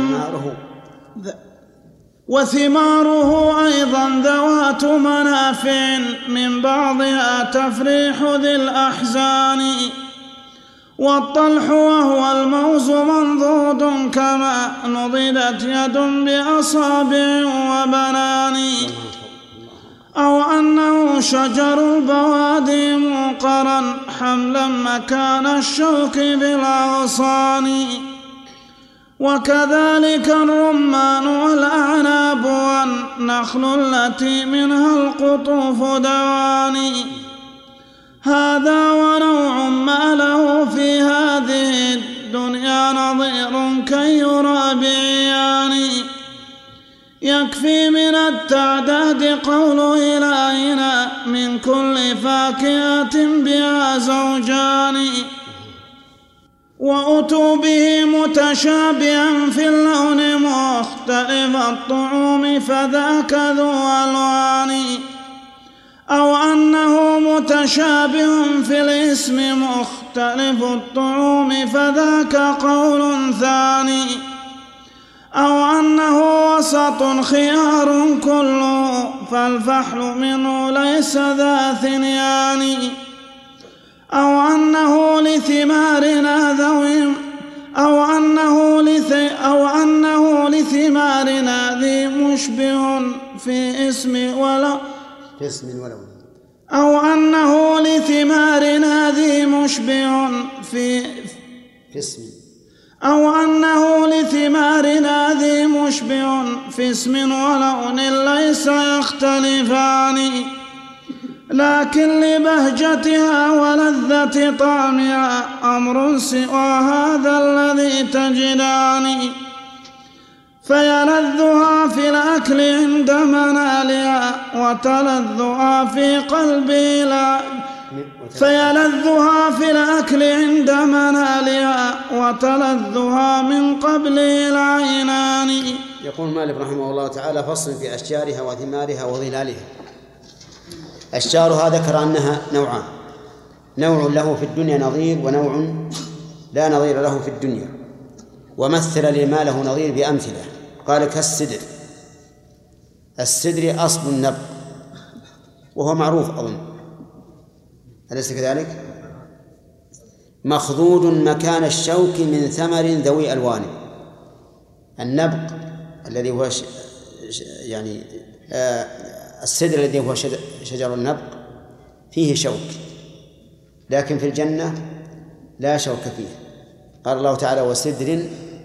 S5: أيضا ذوات منافع، من بعضها تفريح ذي الأحزان. والطلح وهو الموز منضود، كما نضدت يد بأصابع وبنان. أو أنه شجر البوادي موقرا، حملا مكان الشوك بالأغصان. وكذلك الرمان والأعناب والنخل التي منها القطوف دوان. هذا ونوع ما له في هذه الدنيا نظير كي يرى بعيان. يكفي من التعداد قول إلهنا: من كل فاكهة بها زوجان. وأتوا به متشابها في اللون مختلف الطعوم، فذاك ذو ألوان. أو أنه متشابه في الاسم مختلف الطعوم، فذاك قول ثاني. أو أنه وسط خيار كله فالفحل منه ليس ذا ثنيان، أو أنه لثمارنا ذوي ذي مشبه في اسم ولو أو أنه لثمارنا ذي مشبه في اسم ولون ليس يختلفان، لكن لبهجتها ولذة طعمها أمر سوى هذا الذي تجدان، فيلذها في الأكل عند منالها وتلذها في قلبه وتلذها من قبله العينان.
S1: يقول مالك رحمه الله تعالى: فصل في أشجارها وثمارها وظلالها. أشجارها ذكر أنها نوعان: نوع له في الدنيا نظير، ونوع لا نظير له في الدنيا، ومثل لما له نظير بأمثلة. قال: كالسدر. السدر أصل النبق، وهو معروف أظن، أليس كذلك؟ مخضود مكان الشوك من ثمر ذوي ألوان. النبق الذي هو السدر الذي هو شجر النبق فيه شوك، لكن في الجنة لا شوك فيه. قال الله تعالى: وسدر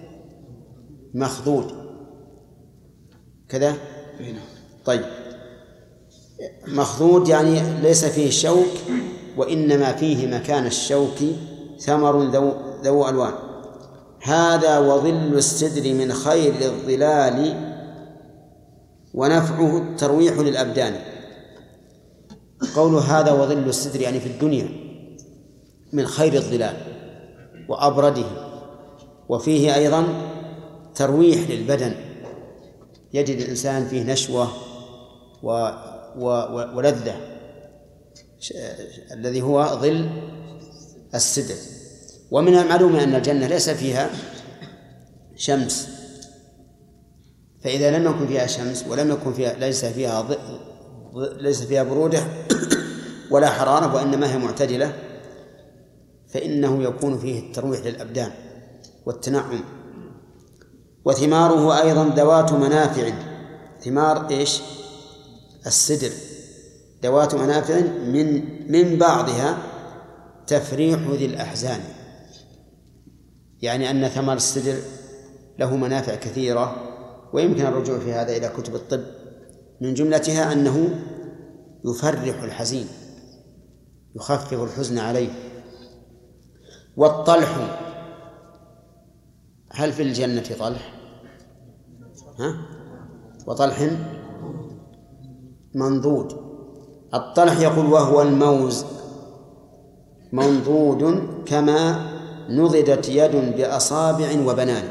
S1: مخضود كذا. طيب، مخضود يعني ليس فيه شوك، وإنما فيه مكان الشوك ثمر ذو ألوان. هذا وظل السدر من خير الظلال ونفعه الترويح للأبدان. قول هذا وظل السدر يعني في الدنيا من خير الظلال وأبرده، وفيه أيضا ترويح للبدن، يجد الإنسان فيه نشوة ولذة، الذي هو ظل السدر. ومن المعلوم أن الجنة ليس فيها شمس، فإذا لم يكن فيها شمس ولم يكن فيها ليس فيها برودة ولا حرارة، وإنما هي معتدلة، فإنه يكون فيه الترويح للأبدان والتنعم. وثماره أيضا ذوات منافع. ثمار إيش؟ السدر ذوات منافع من بعضها تفريح ذي الأحزان، يعني أن ثمر السدر له منافع كثيرة، ويمكن الرجوع في هذا إلى كتب الطب. من جملتها أنه يفرح الحزين، يخفف الحزن عليه. والطلح، هل في الجنة طلح؟ وطلح منضود. الطلح يقول وهو الموز منضود كما نضدت يد بأصابع وبنان،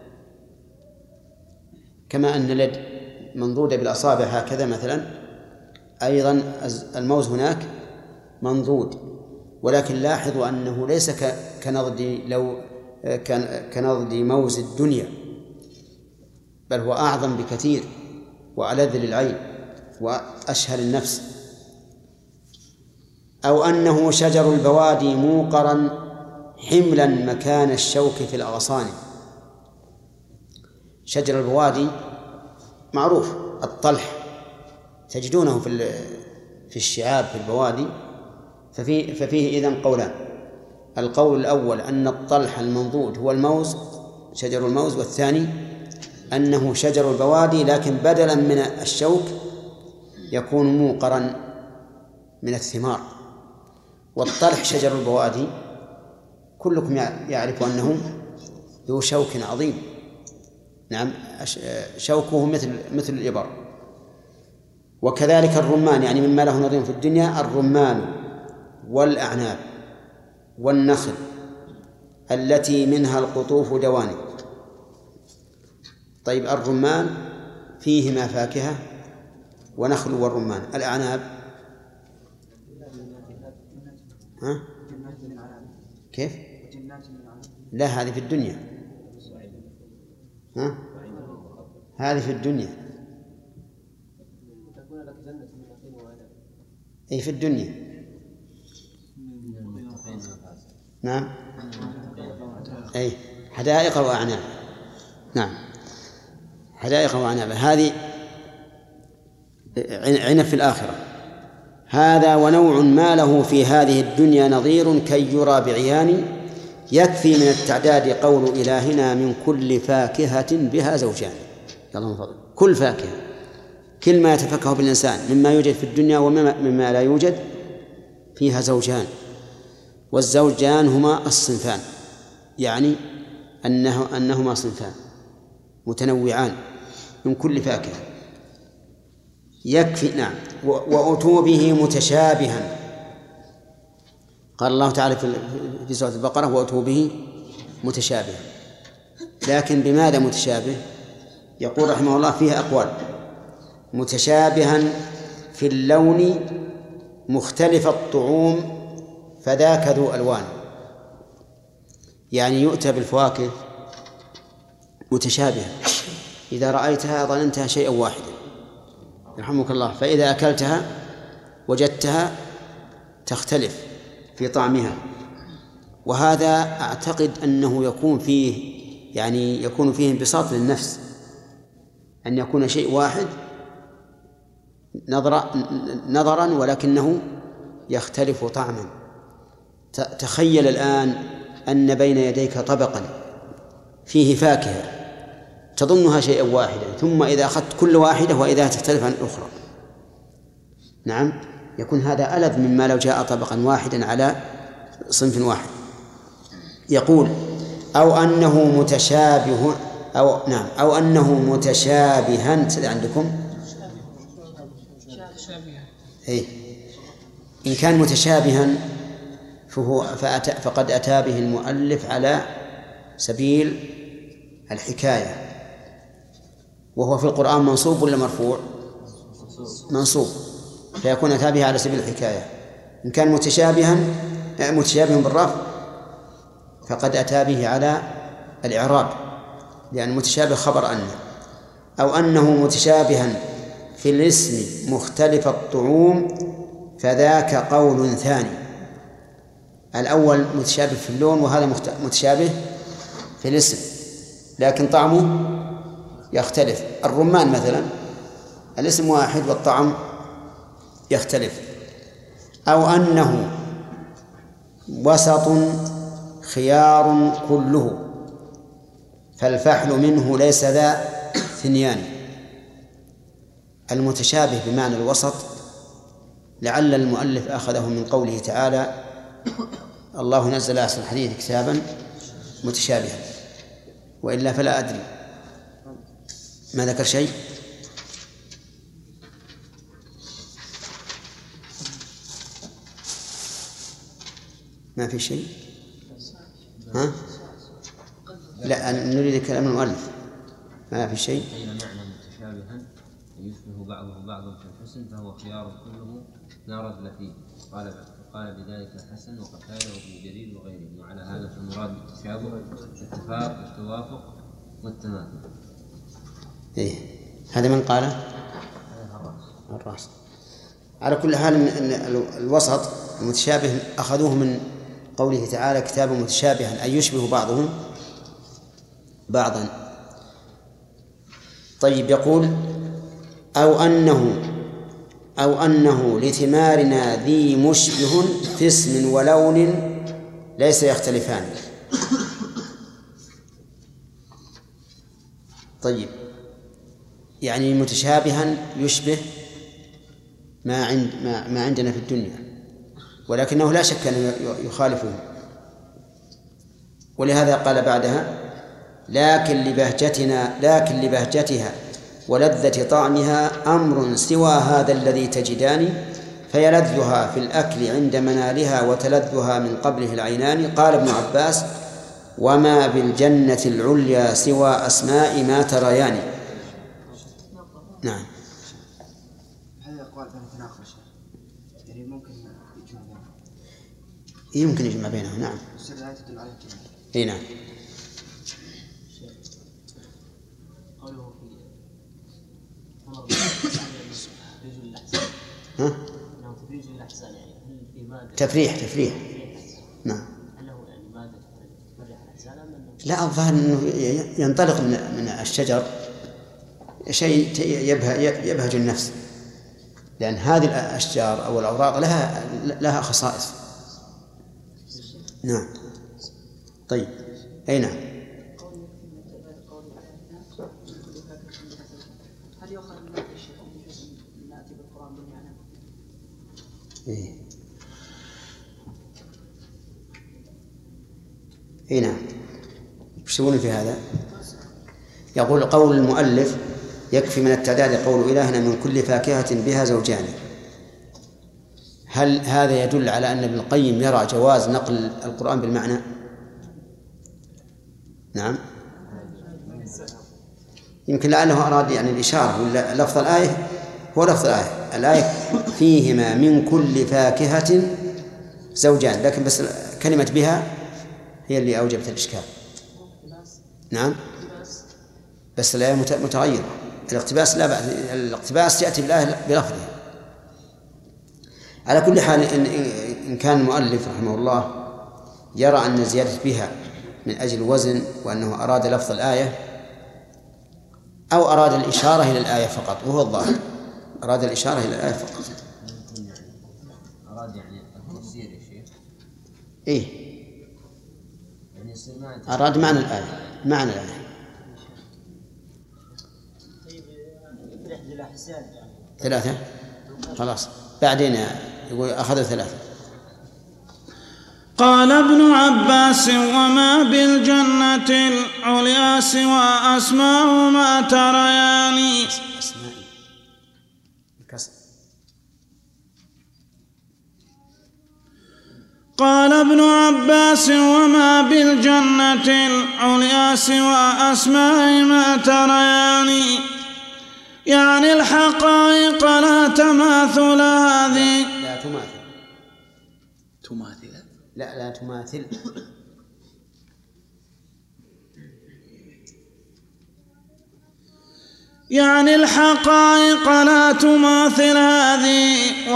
S1: كما أن اليد منضودة بالأصابع هكذا مثلا، أيضا الموز هناك منضود، ولكن لاحظوا أنه ليس كنضد موز الدنيا، بل هو أعظم بكثير وألذ للعين وأشهى للنفس. أو أنه شجر البوادي موقرا حملا مكان الشوك في الأغصان. شجر البوادي معروف، الطلح تجدونه في الشعاب في البوادي، ففيه إذن قولان: القول الأول أن الطلح المنضود هو الموز، شجر الموز، والثاني أنه شجر البوادي لكن بدلا من الشوك يكون موقرا من الثمار. والطلح شجر البوادي كلكم يعرف أنه ذو شوك عظيم، نعم، شوكه مثل الإبر. وكذلك الرمان، يعني مما له نظير في الدنيا: الرمان والأعناب والنخل التي منها القطوف دواني. طيب، الرمان فيهما فاكهة ونخل والرمان. الأعناب كيف؟ لا، هذه في الدنيا. هذه في الدنيا.
S3: تكون لك جنة من نخيل وعنب.
S1: أي في الدنيا. نعم. أي حدائق وأعناب. نعم حدائق وأعناب. هذه عنب في الآخرة. هذا ونوع ما له في هذه الدنيا نظير كي يرى بعيان، يكفي من التعداد قول إلهنا من كل فاكهة بها زوجان. يلا من فضل. كل فاكهة، كل ما يتفكه بالإنسان مما يوجد في الدنيا ومما لا يوجد فيها زوجان. والزوجان هما الصنفان، يعني أنهما صنفان متنوعان من كل فاكهة. يكفي. نعم. وأتوا به متشابها. قال الله تعالى في سورة البقرة وأتوا به متشابها. لكن بماذا متشابه؟ يقول رحمه الله فيها أقوال. متشابها في اللون مختلف الطعوم فذاك ذو ألوان. يعني يؤتى بالفواكه متشابهة، إذا رأيتها ظننتها شيئا واحدا يرحمك الله، فإذا أكلتها وجدتها تختلف في طعمها. وهذا أعتقد أنه يكون فيه انبساط للنفس، أن يكون شيء واحد نظرا ولكنه يختلف طعما. تخيل الآن أن بين يديك طبقا فيه فاكهة تظنها شيئا واحدا، ثم إذا أخذت كل واحدة وإذا تختلف عن الأخرى. نعم يكون هذا ألذ مما لو جاء طبقا واحدا على صنف واحد. يقول أو أنه متشابه أو أنه متشابها عندكم. إيه إن كان متشابها فقد أتى به المؤلف على سبيل الحكاية، وهو في القرآن منصوب ولا مرفوع؟ منصوب، فيكون أتى به على سبيل الحكاية. إن كان متشابها بالرفع فقد أتى به على الإعراب، لأن متشابه خبر أنه. أو أنه متشابها في الاسم مختلف الطعوم فذاك قول ثاني. الأول متشابه في اللون، وهذا متشابه في الاسم لكن طعمه يختلف. الرمان مثلا الاسم واحد والطعم يختلف. أو أنه وسط خيار كله فالفحل منه ليس ذا ثنيان. المتشابه بمعنى الوسط لعل المؤلف أخذه من قوله تعالى الله نزل أحسن الحديث كتابا متشابها، وإلا فلا أدري. ما ذكر شيء؟ ما في شيء؟ ها؟ لا نريد كلام المؤلف. ما في شيء؟
S6: أين معنى متشابها يشبه بعضه بعضا في الحسن فهو خيار كله لا رجل فيه. قال بذلك الحسن وقتاده وابن جرير وغيرهم. وعلى هذا فالمراد بالتشابه الاتفاق والتوافق والتماثل.
S1: إيه هذا من قاله؟ الراس. على كل حال إن الوسط المتشابه أخذوه من قوله تعالى كتاب متشابها أي يشبه بعضهم بعضا. طيب يقول أو أنه لثمارنا ذي مشبه في اسم ولون ليس يختلفان. طيب يعني متشابها يشبه ما عندنا في الدنيا، ولكنه لا شك أنه يخالفه. ولهذا قال بعدها لكن لبهجتها ولذة طعمها أمر سوى هذا الذي تجدان فيلذها في الأكل عند منالها وتلذها من قبله العينان. قال ابن عباس وما بالجنة العليا سوى أسماء ما تريان. نعم.
S9: هذا أقوال تناقش يعني
S1: يمكن يجمع بينهم. نعم. اي نعم.
S3: قوله في
S1: ها؟ تفريح. نعم. لا، الظاهر أنه ينطلق من الشجر شيء يبهج النفس، لأن هذه الأشجار أو الأوراق لها خصائص. نعم. طيب، أي نعم.
S3: هل يؤخذ من هذا الشيء نأتي بالقرآن بالمعنى؟
S1: إيه نعم. وش تقولون في هذا؟ يقول قول المؤلف: يكفي من التعداد قول إلهنا من كل فاكهة بها زوجان. هل هذا يدل على أن ابن القيم يرى جواز نقل القرآن بالمعنى؟ نعم. يمكن لعله أراد يعني الإشارة، ولا لفظ الآية هو لفظ الآية فيهما من كل فاكهة زوجان، لكن بس كلمة بها هي اللي أوجبت الإشكال. نعم. بس الآية متغيرة. الاقتباس لا بأس، الاقتباس يأتي بالآية بلفظها. على كل حال، إن كان المؤلف رحمه الله يرى أن زيادة بها من أجل الوزن، وأنه أراد لفظ الآية أو أراد الإشارة إلى الآية فقط، وهو الظاهر أراد الإشارة إلى الآية فقط.
S6: أراد يعني التفسير يا شيخ.
S1: إيه،
S6: يعني
S1: أراد معنى الآية. ثلاثة خلاص، بعدين يقول أخذوا 3.
S5: قال ابن عباس: وما بالجنة العليا سوى أسماء ما تريان. قال ابن عباس: وما بالجنة العليا سوى أسماء ما تريان، يعني الحقائق لا تماثل هذه.
S1: لا تماثل.
S5: يعني الحقائق لا تماثل هذه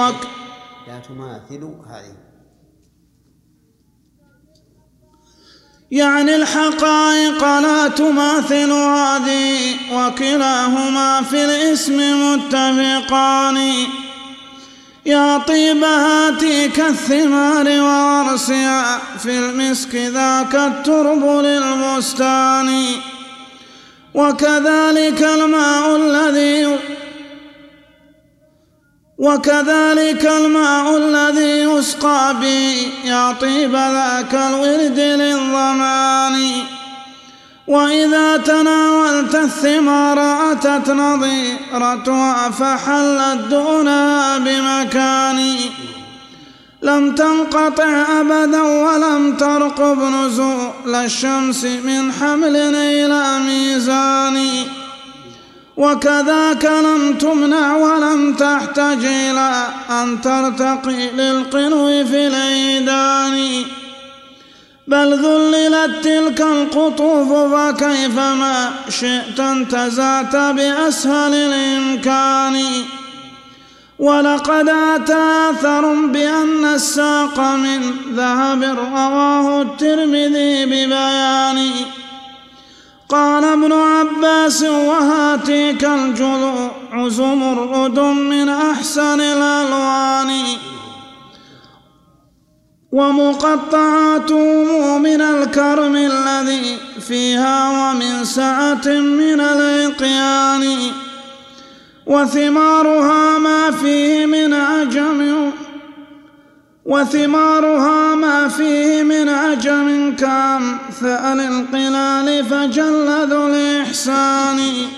S5: يعني الحقائق لا تماثل هذه، وكلاهما في الاسم متفقان. يا طيب هاتيك الثمار وغرسها، في المسك ذاك الترب للبستان. وكذلك الماء الذي يسقى به، يا طيب ذاك الورد للظمان. وإذا تناولت الثمار أتت نظيرتها، فحلت دونها بمكان. لم تنقطع أبدا ولم ترقب نزول الشمس من حمل إلى ميزان. وكذاك لم تمنع ولم تحتج إلى أن ترتقي للقنو في العيدان. بل ذللت تلك القطوف، فكيفما شئت انتزعت بأسهل الإمكان. ولقد أتى أثر بأن الساق من ذهب، رواه الترمذي ببيان. قال ابن عباس: وهاتيك الجذوع زمرد من أحسن الألوان، ومقطعاته من الكرم الذي فيها، ومن سعة من الإقيان. وثمارها ما فيه من عجم كأمثال القلال، فجل ذو الإحسان.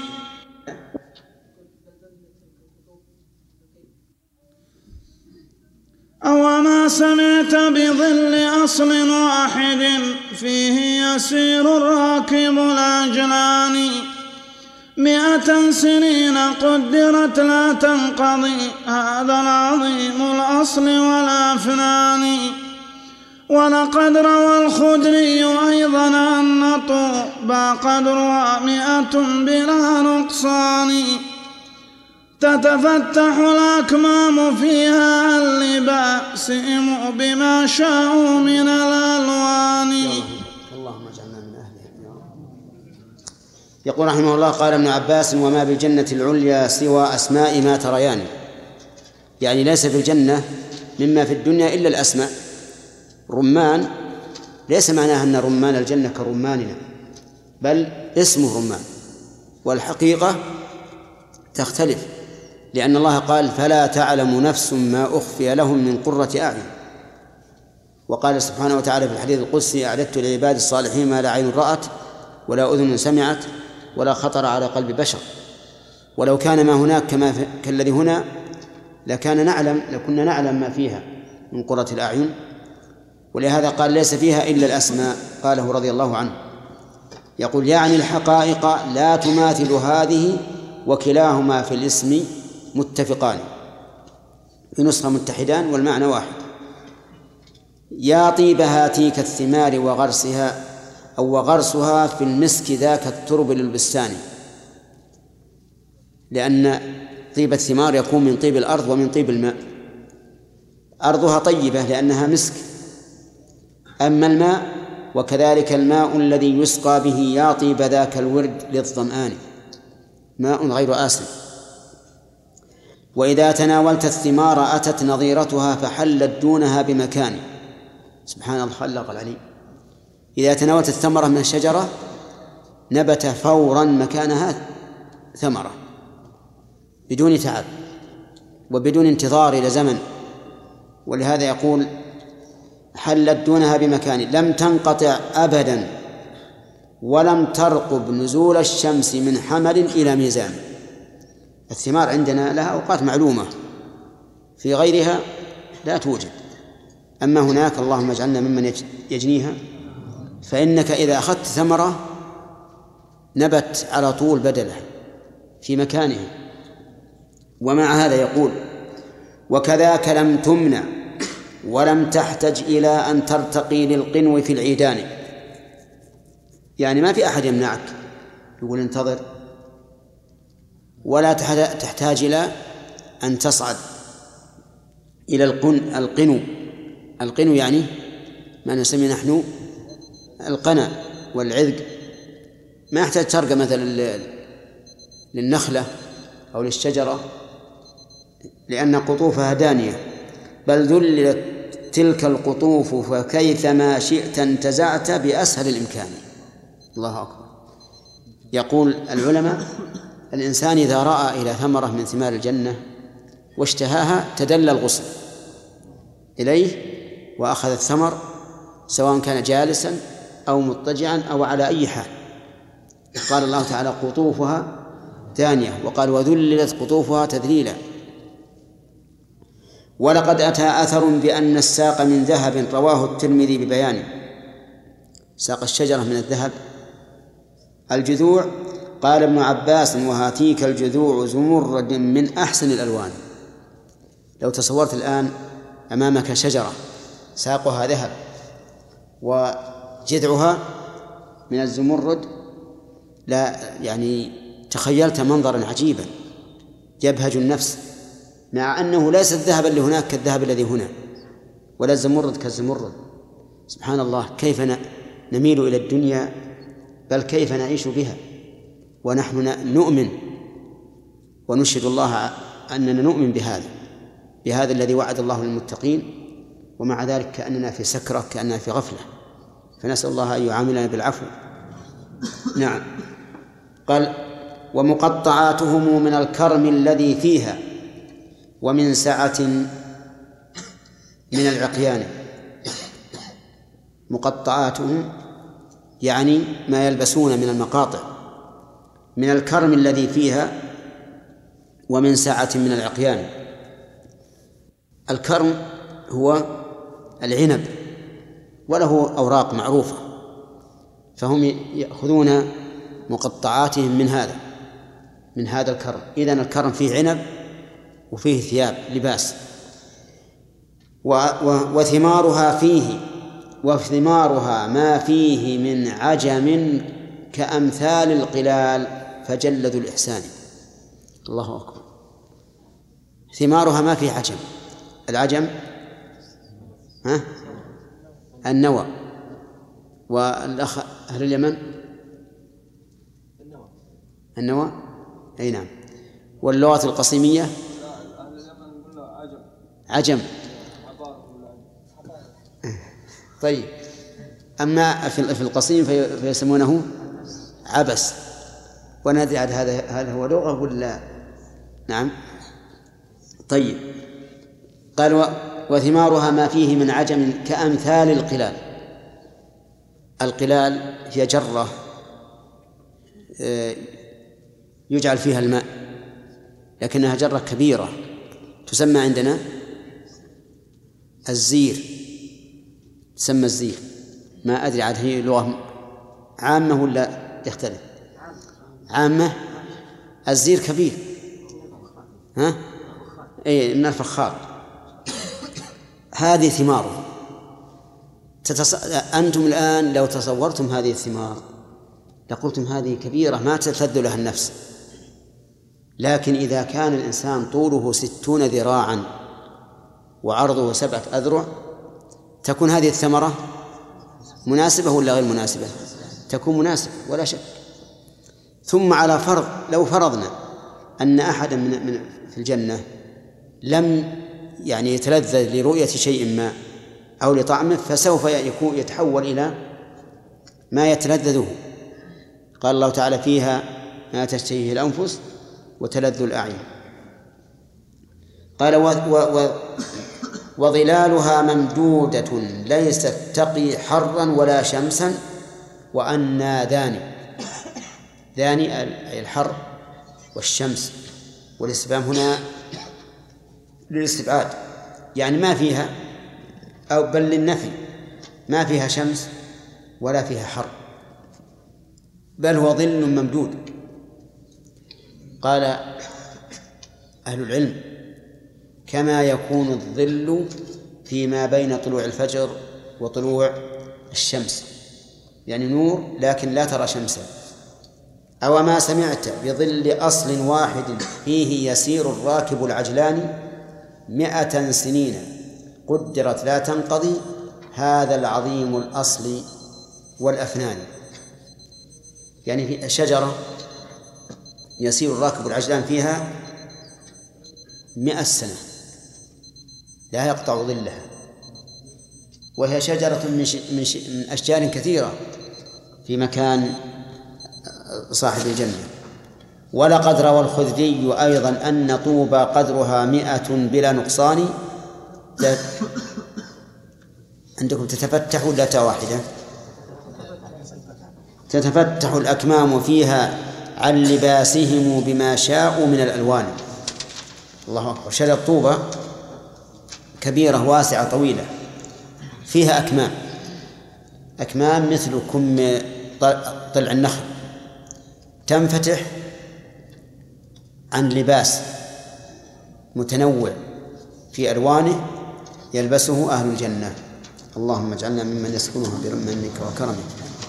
S5: أوما سمعت بظل أصل واحد فيه يسير الراكب العجلان، 100 سنين قدرت لا تنقضي، هذا العظيم الأصل والأفنان. ولقد روى الخدري أيضا أن طوبى قد روى 100 بلا نقصان. تتفتح الأكمام فيها عن لباسهم بما شاءوا من الألوان.
S1: اللهم اجعلنا من أهلها. يقول رحمه الله: قال ابن عباس: وما بالجنة العليا سوى أسماء ما تريان. يعني ليس في الجنة مما في الدنيا إلا الأسماء. رمان ليس معناها أن رمان الجنة كرماننا، بل اسمه رمان، والحقيقة تختلف، لأن الله قال: فلا تعلم نفس ما أخفي لهم من قرة أعين. وقال سبحانه وتعالى في الحديث القدسي: أعددت لعبادي الصالحين ما لا عين رأت ولا أذن سمعت ولا خطر على قلب بشر. ولو كان ما هناك كالذي هنا لكنا نعلم ما فيها من قرة الأعين. ولهذا قال: ليس فيها إلا الأسماء. قاله رضي الله عنه، يقول: يعني الحقائق لا تماثل هذه، وكلاهما في الاسم متفقان، في نسخة متحدان والمعنى واحد. يا طيب هاتيك الثمار وغرسها، أو وغرسها في المسك ذاك الترب للبستان، لأن طيب الثمار يكون من طيب الأرض ومن طيب الماء. أرضها طيبة لأنها مسك، أما الماء وكذلك الماء الذي يسقى به يا طيب ذاك الورد للظمآن، ماء غير آسن. وإذا تناولت الثمار أتت نظيرتها فحلت دونها بمكان. سبحان الله الخلاق العليم. إذا تناولت الثمرة من الشجرة نبت فورا مكانها ثمرة بدون تعب وبدون انتظار إلى زمن. ولهذا يقول: حلت دونها بمكان، لم تنقطع أبدا ولم ترقب نزول الشمس من حمل إلى ميزان. الثمار عندنا لها أوقات معلومة، في غيرها لا توجد. أما هناك اللهم اجعلنا ممن يجنيها، فإنك إذا أخذت ثمرة نبت على طول بدله في مكانها. ومع هذا يقول: وكذاك لم تمنع ولم تحتج إلى أن ترتقي للقنو في العيدان. يعني ما في أحد يمنعك يقول انتظر، ولا تحتاج إلى أن تصعد إلى القنو. القنو يعني ما نسميه نحن القنا والعذق. ما يحتاج ترقى مثلا للنخلة أو للشجرة لأن قطوفها دانية، بل ذللت تلك القطوف فكيفما شئت انتزعت بأسهل الإمكان. الله أكبر. يقول العلماء: الإنسان إذا رأى إلى ثمرة من ثمار الجنة واشتهاها تدلى الغصن إليه وأخذ الثمر، سواء كان جالسا أو مضطجعا أو على أي حال. قال الله تعالى: قطوفها دانية، وقال: وذللت قطوفها تذليلا. ولقد أتى أثر بأن الساق من ذهب، رواه الترمذي ببيانه. ساق الشجرة من الذهب. الجذوع قال ابن عباس: وهاتيك الجذوع زمرد من أحسن الألوان. لو تصورت الآن أمامك شجرة ساقها ذهب وجذعها من الزمرد، لا يعني تخيلت منظرا عجيبا يبهج النفس، مع أنه ليس الذهب اللي هناك كالذهب الذي هنا، ولا الزمرد كالزمرد. سبحان الله، كيف نميل إلى الدنيا، بل كيف نعيش بها ونحن نؤمن ونشهد الله أننا نؤمن بهذا الذي وعد الله للمتقين، ومع ذلك كأننا في سكرة، كأننا في غفلة. فنسأل الله أن يعاملنا بالعفو. نعم. قال: ومقطعاتهم من الكرم الذي فيها ومن سعة من العقيان. مقطعاتهم يعني ما يلبسون من المقاطع، من الكرم الذي فيها ومن سعة من العقيان. الكرم هو العنب وله أوراق معروفة، فهم يأخذون مقطعاتهم من هذا الكرم. إذن الكرم فيه عنب وفيه ثياب لباس. وثمارها فيه، وثمارها ما فيه من عجم كأمثال القلال فجلد الإحسان. الله أكبر. ثمارها ما في عجم. العجم النوى. والأخ أهل اليمن النوى أي نعم. واللغة القصيمية عجم. طيب أما في القصيم فيسمونه عبس. وندري هذا هو لغة ولا نعم. طيب قال وثمارها ما فيه من عجم كأمثال القلال. القلال هي جرة يجعل فيها الماء، لكنها جرة كبيرة تسمى عندنا الزير، تسمى الزير. ما أدري عاد هي لغة عامة ولا يختلف؟ عامة. الزير كبير أي من الفخار. هذه ثماره. أنتم الآن لو تصورتم هذه الثمار لقلتم هذه كبيرة ما تلتذ لها النفس، لكن إذا كان الإنسان طوله 60 ذراعا وعرضه 7 أذرع تكون هذه الثمرة مناسبة ولا غير مناسبة؟ تكون مناسبة ولا شك. ثم على فرض لو فرضنا أن أحدا من في الجنة لم يعني يتلذذ لرؤية شيء ما أو لطعمه فسوف يتحول إلى ما يتلذذه. قال الله تعالى فيها ما تشتهيه الأنفس وتلذ الأعين. قال وظلالها ممدودة ليست تقي حرا ولا شمسا وأنى ذاني الحر والشمس، والاستفهام هنا للاستبعاد، يعني ما فيها أو بل للنفي، ما فيها شمس ولا فيها حر، بل هو ظل ممدود. قال أهل العلم كما يكون الظل فيما بين طلوع الفجر وطلوع الشمس، يعني نور لكن لا ترى شمسا. أو ما سمعت بظل أصل واحد فيه يسير الراكب العجلان 100 سنين قدرت لا تنقضي هذا العظيم الأصل والأفنان. يعني في شجرة يسير الراكب العجلان فيها 100 سنة لا يقطع ظلها، وهي شجرة من أشجار كثيرة في مكان صاحب الجنة. ولقد روى الخدري أيضا أن طوبى قدرها 100 بلا نقصان. عندكم تتفتح ولا تاء واحدة؟ تتفتح الأكمام فيها عن لباسهم بما شاءوا من الألوان. الله أكبر. شجرة طوبى كبيرة واسعة طويلة فيها أكمام مثل كم طلع النخل تنفتح عن لباس متنوع في ألوانه يلبسه أهل الجنة. اللهم اجعلنا ممن يسكنها برمانك وكرمك.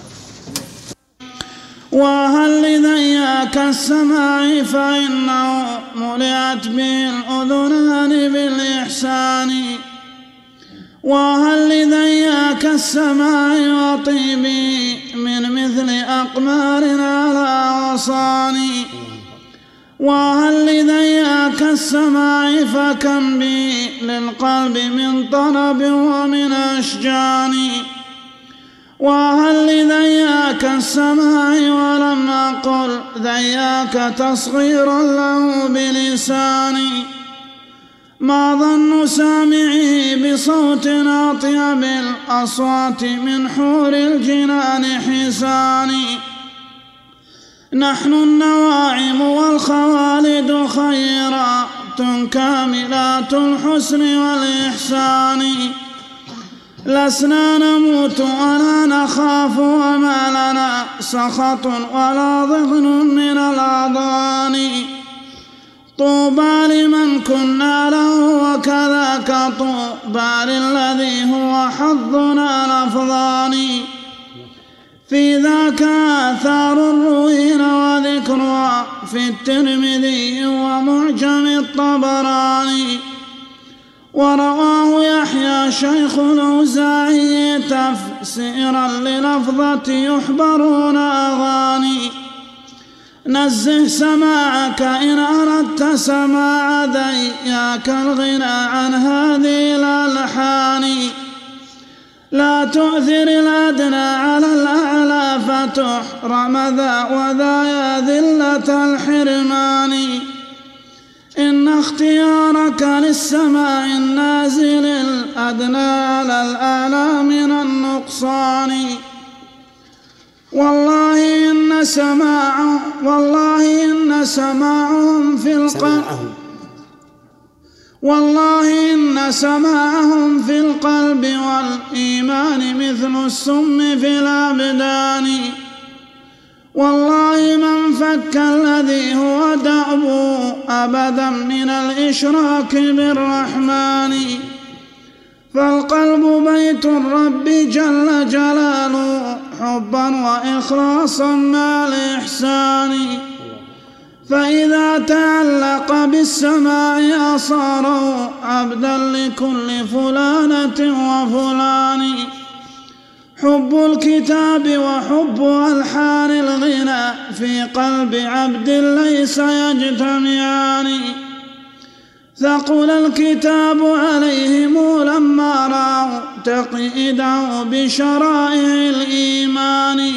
S5: وهل لذياك السماع فإنه ملئت به الأذنان بالإحسان، وهل لذياك السماع وطيبي من مثل أقمار على غصان، وهل لذياك السماع فكم بي للقلب من طرب ومن أشجان، وهل لذياك السماع ولم أقل ذياك تصغيرا له بلساني، ما ظن سامعه بصوت أطيب الأصوات من حور الجنان حساني، نحن النواعم والخوالد خيرات كاملات الحسن والإحسان، لسنا نموت ولا نخاف وما لنا سخط ولا ضغن من الأضغان، طوبى لمن كنا له وكذاك طوبى للذي هو حظنا الأفضان، في ذاك آثار الروين وذكرها في الترمذي ومعجم الطبراني. ورواه يحيى شيخ الأوزاعي تفسيرا للفظة يحبرون أغاني. نزه سماعك إن أردت سماع ذياك الغنى عن هذه الألحان. لا تؤثر الأدنى على الأعلى فتحرم ذا وذا يا ذلة الحرمان. إن اختيارك للسماع النازل الأدنى على الأعلى من النقصان. والله إن سماعهم في القلب والله إن سماعهم في القلب والإيمان مثل السم في الأبدان. والله من فك الذي هو دأبه أبدا من الإشراك بالرحمن. فالقلب بيت الرب جل جلاله حبا وإخلاصا مع الإحسان. فإذا تعلق بالسماع أصاره عبدا لكل فلانة وفلان. حب الكتاب وحب ألحان الغنى في قلب عبد ليس يجتمعان. ثقل الكتاب عليهم لما رأوا تقييده بشرائع الإيمان.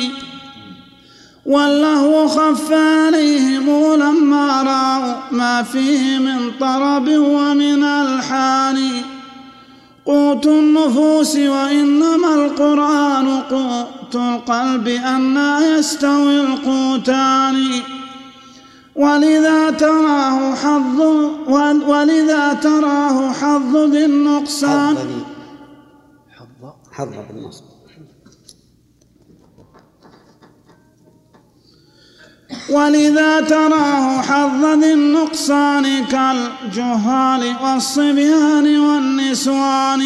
S5: واللهو خف عليهم لما رأوا ما فيه من طرب ومن ألحان. قوت النفوس وإنما القرآن قوت القلب أنى يستوي القوتان. ولذا تراه حظ ذي النقصان.
S1: حظ بالنصب.
S5: ولذا تراه حظ ذي النقصان كالجهال والصبيان والنسوان.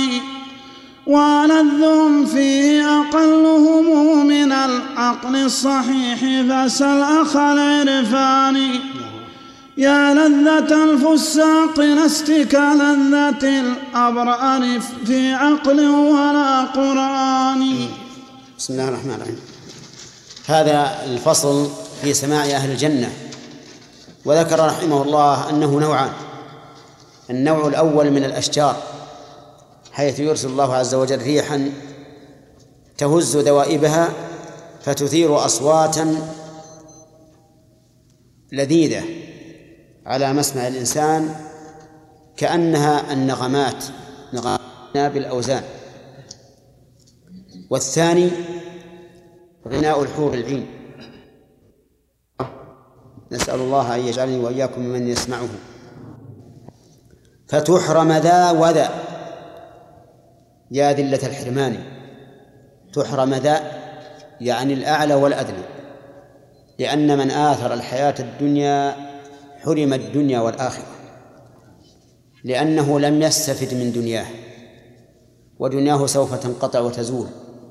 S5: ولذهم فيه أقلهم من العقل الصحيح فسل أخ العرفان. يا لذة الفساق لست كلذة الأبرار في عقل ولا قرآن.
S1: بسم الله الرحمن الرحيم. هذا الفصل في سماع أهل الجنة. وذكر رحمه الله أنه نوعان. النوع الأول من الأشجار حيث يرسل الله عز وجل ريحا تهز دوائبها فتثير أصواتا لذيذة على مسمع الإنسان كأنها النغمات بالأوزان. والثاني غناء الحور العين. نسأل الله أن يجعلني وإياكم ممن يسمعه. فتحرم ذا وذا يا ذلة الحرمان. تحرم ذا يعني الأعلى والأدنى، لأن من آثر الحياة الدنيا حرم الدنيا والآخرة، لأنه لم يستفد من دنياه، ودنياه سوف تنقطع وتزول.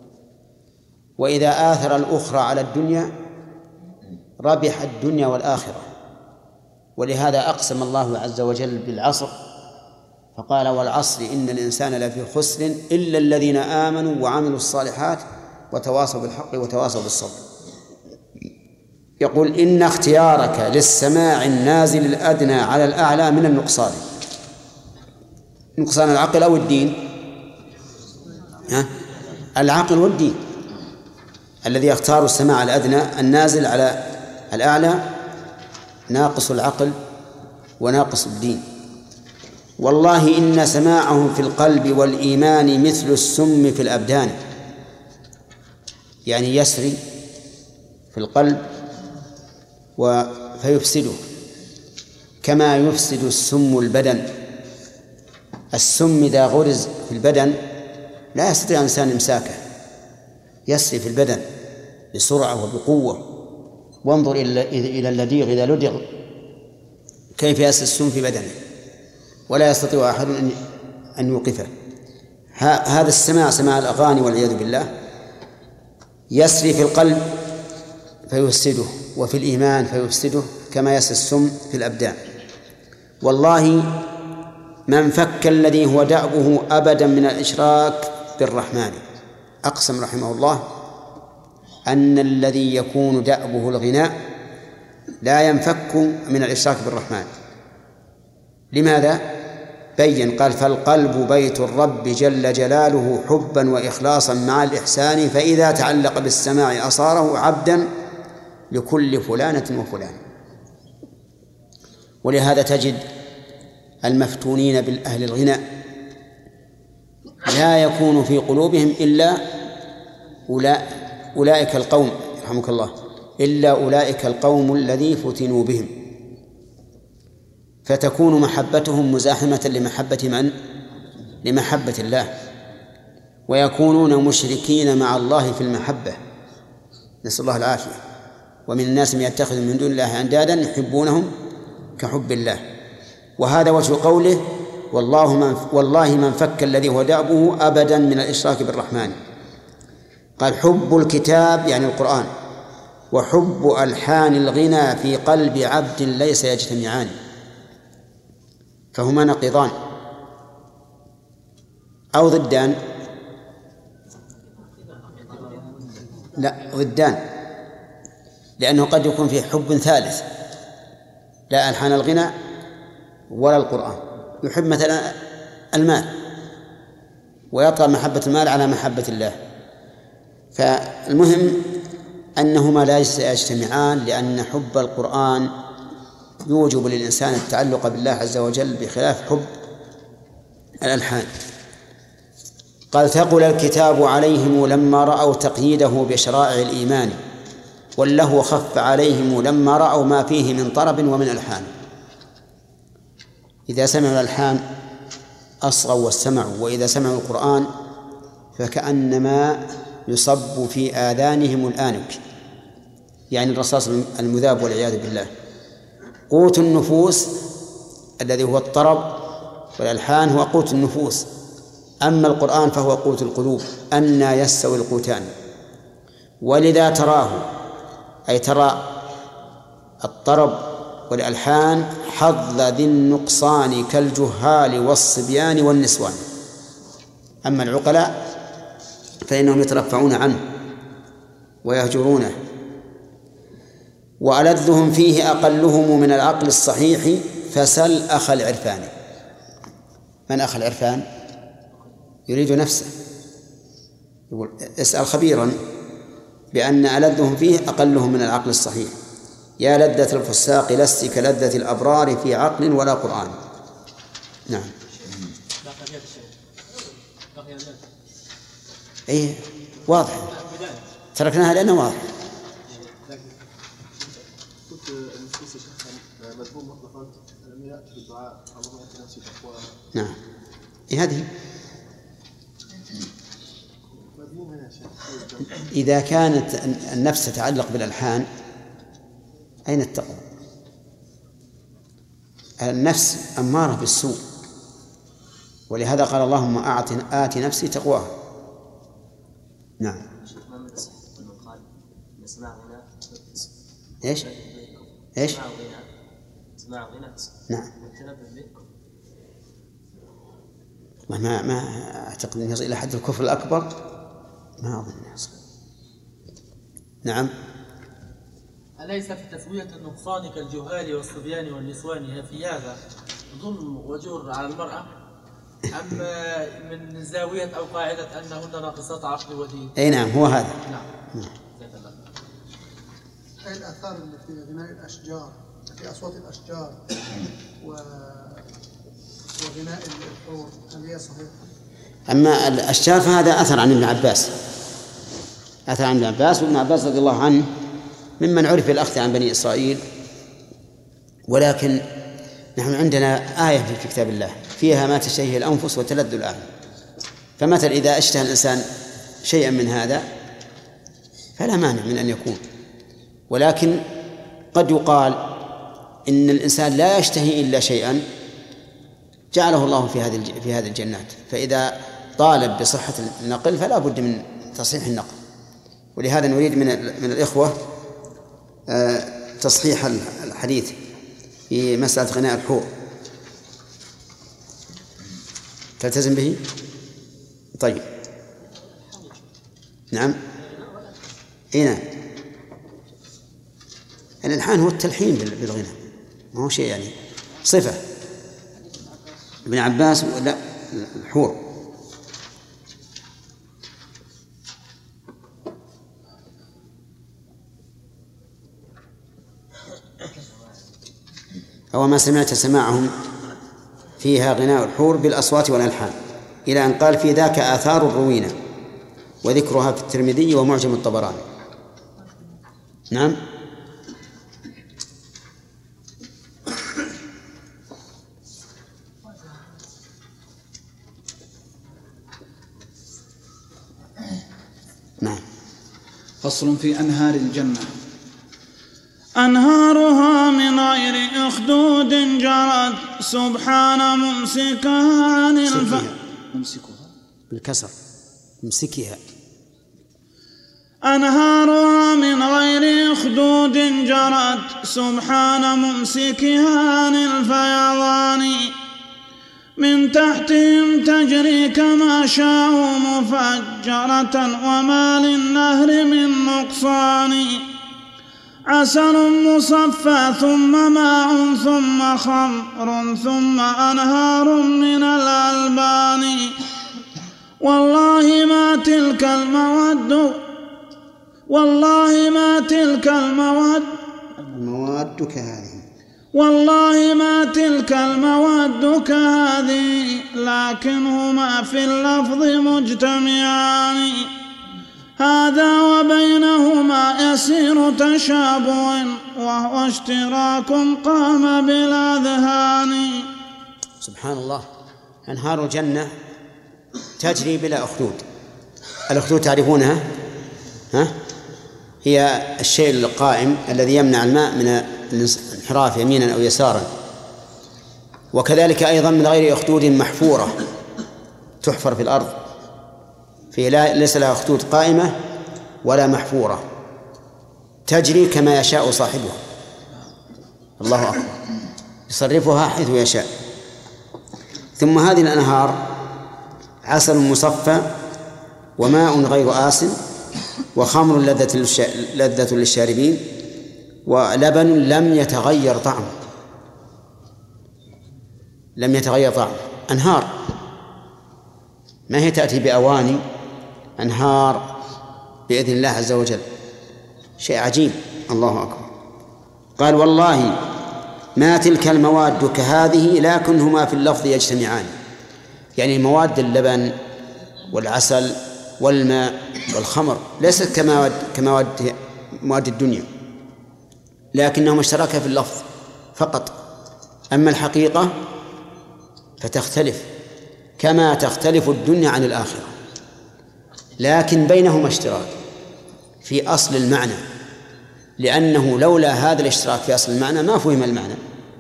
S1: وإذا آثر الأخرى على الدنيا ربح الدنيا والآخرة. ولهذا أقسم الله عز وجل بالعصر فقال والعصر إن الإنسان لفي خسر إلا الذين آمنوا وعملوا الصالحات وتواصوا بالحق وتواصوا بالصبر. يقول إن اختيارك للسماع النازل الأدنى على الأعلى من النقصان. نقصان العقل أو الدين؟ العقل والدين. الذي يختار السماع الأدنى النازل على الأعلى ناقص العقل وناقص الدين. والله إن سماعهم في القلب والإيمان مثل السم في الأبدان، يعني يسري في القلب فيفسده كما يفسد السم البدن. السم إذا غرز في البدن لا يستطيع الإنسان إمساكه، يسري في البدن بسرعة وبقوة. وانظر إلى اللديغ إذا لدغ كيف يسري السم في بدنه ولا يستطيع أحد أن يوقفه. هذا السماع، سماع الأغاني والعياذ بالله، يسري في القلب فيفسده، وفي الإيمان فيفسده، كما يسري السم في الأبدان. والله ما انفك الذي هو دأبه أبدا من الإشراك بالرحمن. أقسم رحمه الله أن الذي يكون دأبه الغناء لا ينفك من الإشراك بالرحمن. لماذا؟ بين قال: فالقلب بيت الرب جل جلاله حبا وإخلاصا مع الإحسان، فإذا تعلق بالسماع أصاره عبدا لكل فلانة وفلان. ولهذا تجد المفتونين بالأهل الغناء لا يكون في قلوبهم إلا أولئك القوم، رحمك الله، إلا أولئك القوم الذي فتنوا بهم، فتكون محبتهم مزاحمة لمحبة من؟ لمحبة الله، ويكونون مشركين مع الله في المحبة، نسأل الله العافية. ومن الناس من يتخذ من دون الله أندادا يحبونهم كحب الله. وهذا وجه قوله: والله من فك الذي هو دأبه أبدا من الإشراك بالرحمن. قال: حب الكتاب يعني القرآن، وحب ألحان الغنى في قلب عبد ليس يجتمعان، فهما نقيضان أو ضدان. لا، ضدان، لأنه قد يكون فيه حب ثالث لا ألحان الغنى ولا القرآن. يحب مثلا المال ويطلب محبة المال على محبة الله. فالمهم أنهما لا يجتمعان، لأن حب القرآن يوجب للإنسان التعلق بالله عز وجل بخلاف حب الألحان. قال: ثقل الكتاب عليهم لما رأوا تقييده بشرائع الإيمان، واللهو خف عليهم لما رأوا ما فيه من طرب ومن ألحان. إذا سمعوا الألحان أصغوا واستمعوا، وإذا سمعوا القرآن فكأنما يصب في آذانهم الآنك، يعني الرصاص المذاب والعياذ بالله. قوت النفوس الذي هو الطرب والألحان هو قوت النفوس، أما القرآن فهو قوت القلوب. أنى يستوي القوتان. ولذا تراه، أي ترى الطرب والألحان حظ ذي النقصان كالجهال والصبيان والنسوان. أما العقلاء فإنهم يترفعون عنه ويهجرونه. وألذهم فيه أقلهم من العقل الصحيح، فسل أخ العرفان. من أخ العرفان؟ يريد نفسه، يقول: اسأل خبيرا بأن ألذهم فيه أقلهم من العقل الصحيح. يا لذة الفساق لست كلذة الأبرار في عقل ولا قرآن. نعم. أي واضح، تركناها لأنها واضح. نعم، هذه إذا كانت النفس تتعلق بالألحان أين التقوى؟ النفس أمارة بالسوء، ولهذا قال: اللهم آت نفسي تقواها. نعم. إيش؟ نعم. ما أعتقد أن يصل إلى حد الكفر الأكبر، ما أظن يصل. نعم.
S10: أليس في تسوية النقصان كالجهال والصبيان والنسوان في هذا ظلم وجور على المرأة، أم من زاوية أو قاعدة أنهن ناقصات عقل ودين؟
S1: أي نعم، هو هذا.
S10: نعم.
S11: أي الآثار اللي في غناء الأشجار، في أصوات الأشجار وغناء الحور، هل هي صحيحة؟
S1: أما الأشجار فهذا أثر عن ابن عباس، أثر عن ابن عباس، وابن عباس رضي الله عنه ممن عرف الأخذ عن بني إسرائيل. ولكن نحن عندنا آية في كتاب الله فيها ما تشتهيه الأنفس وتلذ الأعين. فمثل إذا اشتهى الإنسان شيئا من هذا فلا مانع من أن يكون، ولكن قد يقال إن الإنسان لا يشتهي إلا شيئا جعله الله في هذه الجنات، فإذا طالب بصحة النقل فلا بد من تصحيح النقل. ولهذا نريد من الإخوة تصحيح الحديث في مسألة غناء الحور. تلتزم به؟ طيب. نعم. نعم. الإلحان هو التلحين بالغناء، ما هو شيء يعني صفة. ابن عباس لا الحور. أو ما سمعت سماعهم فيها غناء الحور بالأصوات والألحان، إلى أن قال في ذاك آثار الروينة وذكرها في الترمذي ومعجم الطبراني. نعم. نعم.
S8: فصل في أنهار الجنة.
S5: أنهارها من غير أخدود جرت سبحان ممسكها عن
S1: ممسكها بالكسر ممسكها.
S5: أنهارها من غير أخدود جرت سبحان ممسكها عن الفيضان من تحتهم تجري كما شاءوا مفجرة وما للنهر من نقصان عسل مصفى ثم ماء ثم خمر ثم أنهار من الألبان والله ما تلك المواد والله ما تلك
S1: المواد كهذه
S5: والله ما تلك المواد كهذه لكنهما في اللفظ مجتمعان هذا وبينهما يسير تشابه وهو اشتراك قام بالأذهان.
S1: سبحان الله. أنهار الجنة تجري بلا أخدود. الأخدود تعرفونها؟ هي الشيء القائم الذي يمنع الماء من الانحراف يمينا أو يسارا، وكذلك أيضا من غير أخدود محفورة تحفر في الأرض، فهي ليس لها أخدود قائمة ولا محفورة، تجري كما يشاء صاحبها. الله أكبر، يصرفها حيث يشاء. ثم هذه الأنهار عسل مصفى وماء غير آسن وخمر لذة للشاربين ولبن لم يتغير طعمه. لم يتغير طعمه. أنهار ما هي تأتي بأواني، أنهار بإذن الله عز وجل، شيء عجيب. الله أكبر. قال والله ما تلك المواد كهذه لكنهما في اللفظ يجتمعان، يعني مواد اللبن والعسل والماء والخمر ليست كمواد الدنيا، لكنهما اشتركا في اللفظ فقط، أما الحقيقة فتختلف كما تختلف الدنيا عن الآخرة، لكن بينهما اشتراك في أصل المعنى، لأنه لولا هذا الاشتراك في أصل المعنى ما فهم المعنى.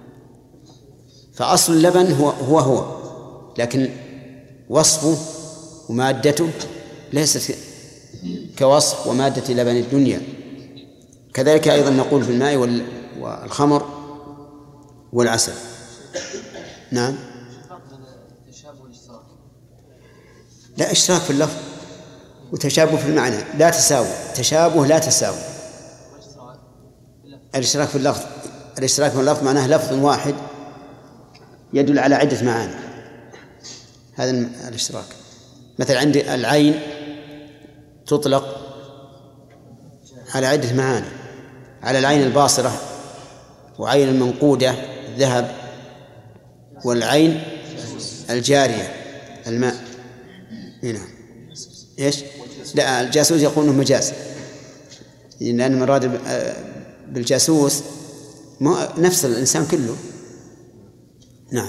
S1: فأصل اللبن هو لكن وصفه ومادته ليست كوصف ومادة لبن الدنيا. كذلك أيضا نقول في الماء والخمر والعسل. نعم. لا اشتراك في اللفظ وتشابه في المعنى، لا تساوي. تشابه لا تساوي. الاشتراك في اللفظ، الاشتراك في اللفظ معناه لفظ واحد يدل على عدة معاني، هذا الاشتراك. مثل عند العين تطلق على عدة معاني، على العين الباصرة وعين المنقودة الذهب، والعين الجارية الماء. هنا إيش؟ لا، الجاسوس يقول إنه مجاز، لأن المراد بالجاسوس نفس الإنسان كله. نعم.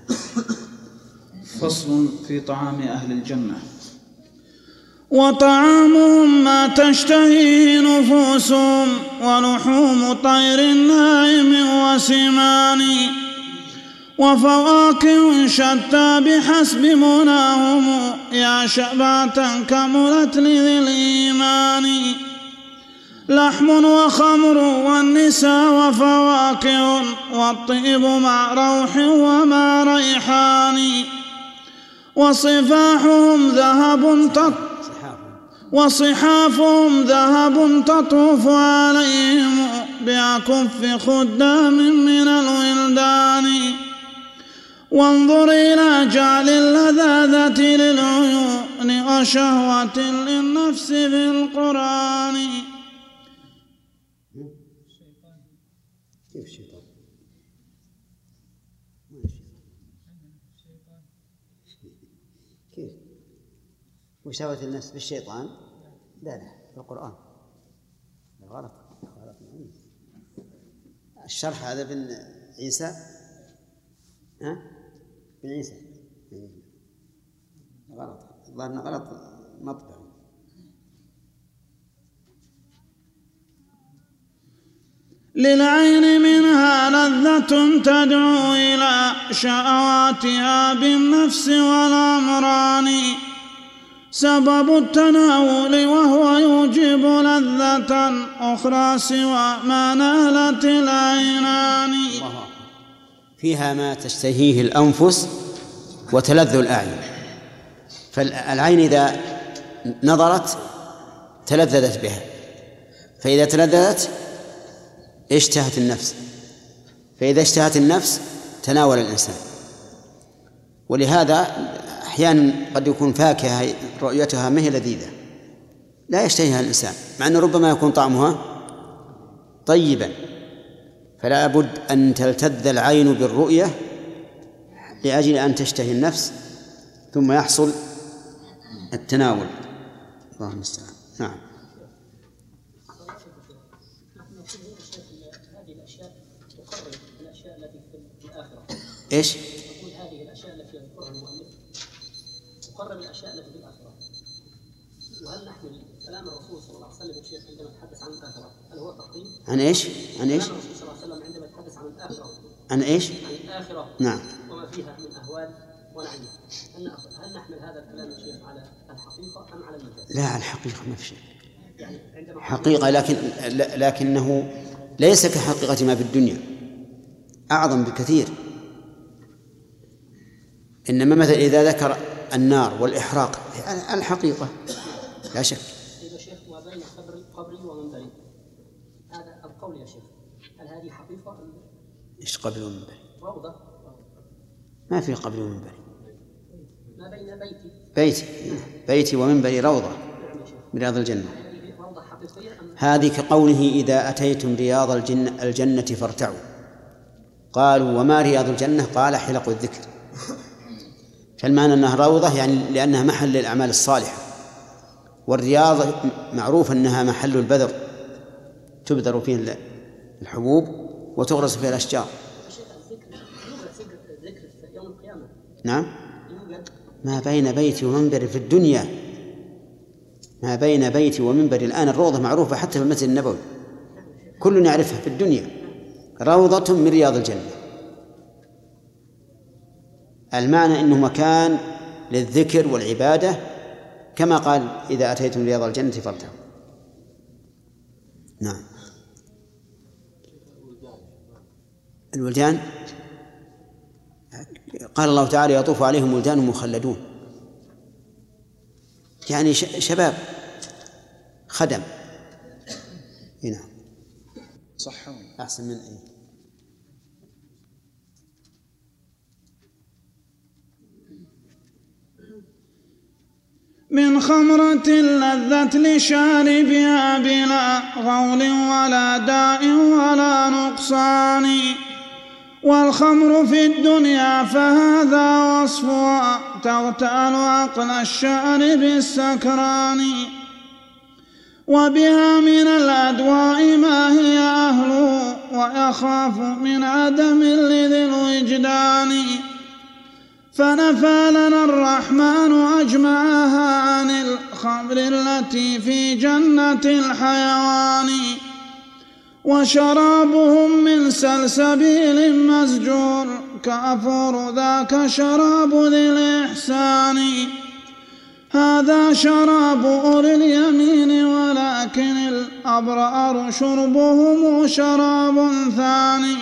S8: فصل في طعام أهل الجنة.
S5: وطعامهم ما تشتهي نفوسهم ولحوم طير ناعم وسمان وفواكه شتى بحسب مناهم يا شبعة كملت لذي الإيمان لحم وخمر والنساء وفواكه والطيب مع روح ومع ريحان وصحافهم ذهب تطوف عليهم بأكف خدام من الولدان وانظر إلى جعل اللذاذة للعيون وشهوة للنفس في القرآن.
S1: كيف الشيطان؟ كيف؟ وشهوة النفس بالشيطان؟ لا في القرآن. غلط. الشرح هذا بن عيسى، بن عيسى غلط، الظاهر غلط مطبع.
S5: للعين منها لذة تدعو إلى شهواتها بالنفس والأمران سبب التناول وهو يوجب لذة أخرى سوى ما نالت العينان.
S1: فيها ما تشتهيه الأنفس وتلذ الأعين، فالعين إذا نظرت تلذذت بها، فإذا تلذذت اشتهت النفس، فإذا اشتهت النفس تناول الإنسان. ولهذا أحيانا قد يكون فاكهة رؤيتها ما هي لذيذة لا يشتهيها الإنسان، مع أنه ربما يكون طعمها طيبا، فلا بد أن تلتذ العين بالرؤية لأجل أن تشتهي النفس ثم يحصل التناول. الله المستعان. نعم. ايش؟
S12: يقول هذه الاشياء التي يذكرها المؤلف تقرب الاشياء التي في الاخره، وهل نحمل كلام الرسول صلى الله عليه وسلم الشيخ عندما يتحدث عن الاخره هل هو تقريب؟
S1: عن ايش؟ عن ايش؟
S12: كلام الرسول صلى الله عليه وسلم عندما يتحدث عن الاخره
S1: عن ايش؟
S12: عن الاخره
S1: نعم
S12: وما فيها من اهوال ونعيم، هل نحمل هذا الكلام الشيخ على الحقيقه ام على المجاز؟
S1: لا، على الحقيقه ما في شيء، حقيقه لكنه ليس كحقيقه ما في الدنيا، اعظم بكثير. إنما مثلا إذا ذكر النار والإحراق الحقيقة لا شك.
S12: إذا شيخ ما بين قبري ومنبري هذا القول يا شيخ، هل هذه حقيقة؟
S1: إيش قبري ومنبري؟
S12: روضة.
S1: ما في قبري ومنبري.
S12: ما بين
S1: بيتي ومنبري روضة من رياض الجنة. هذه كقوله إذا أتيتم رياض الجنة فارتعوا. قالوا وما رياض الجنة؟ قال حلق الذكر. فالمعنى أنها روضة يعني لأنها محل للأعمال الصالحة، والرياض معروف أنها محل البذر، تبذر فيه الحبوب وتغرس فيها الأشجار. نعم. ما بين بيتي ومنبري في الدنيا، ما بين بيتي ومنبري الآن الروضة معروفة حتى في المسجد النبوي، كل يعرفها في الدنيا، روضة من رياض الجنة. المعنى أنه مكان للذكر والعبادة، كما قال إذا أتيتم رياض الجنة فارتعوا. نعم. الولدان قال الله تعالى يطوف عليهم ولدان مخلدون، يعني شباب خدم. نعم.
S8: صح.
S1: أحسن من أي.
S5: من خمرة اللذة لشاربها بلا غول ولا داء ولا نقصان، والخمر في الدنيا فهذا وصفها تغتال عقل الشارب السكران، وبها من الأدواء ما هي أهله ويخاف من عدم لذي الوجدان، فنفى لنا الرحمن أجمعها عن الخمر التي في جنة الحيوان، وشرابهم من سلسبيل مسجور كافور ذاك شراب ذي الإحسان، هذا شراب أولي اليمين ولكن الأبرار شربهم شراب ثاني.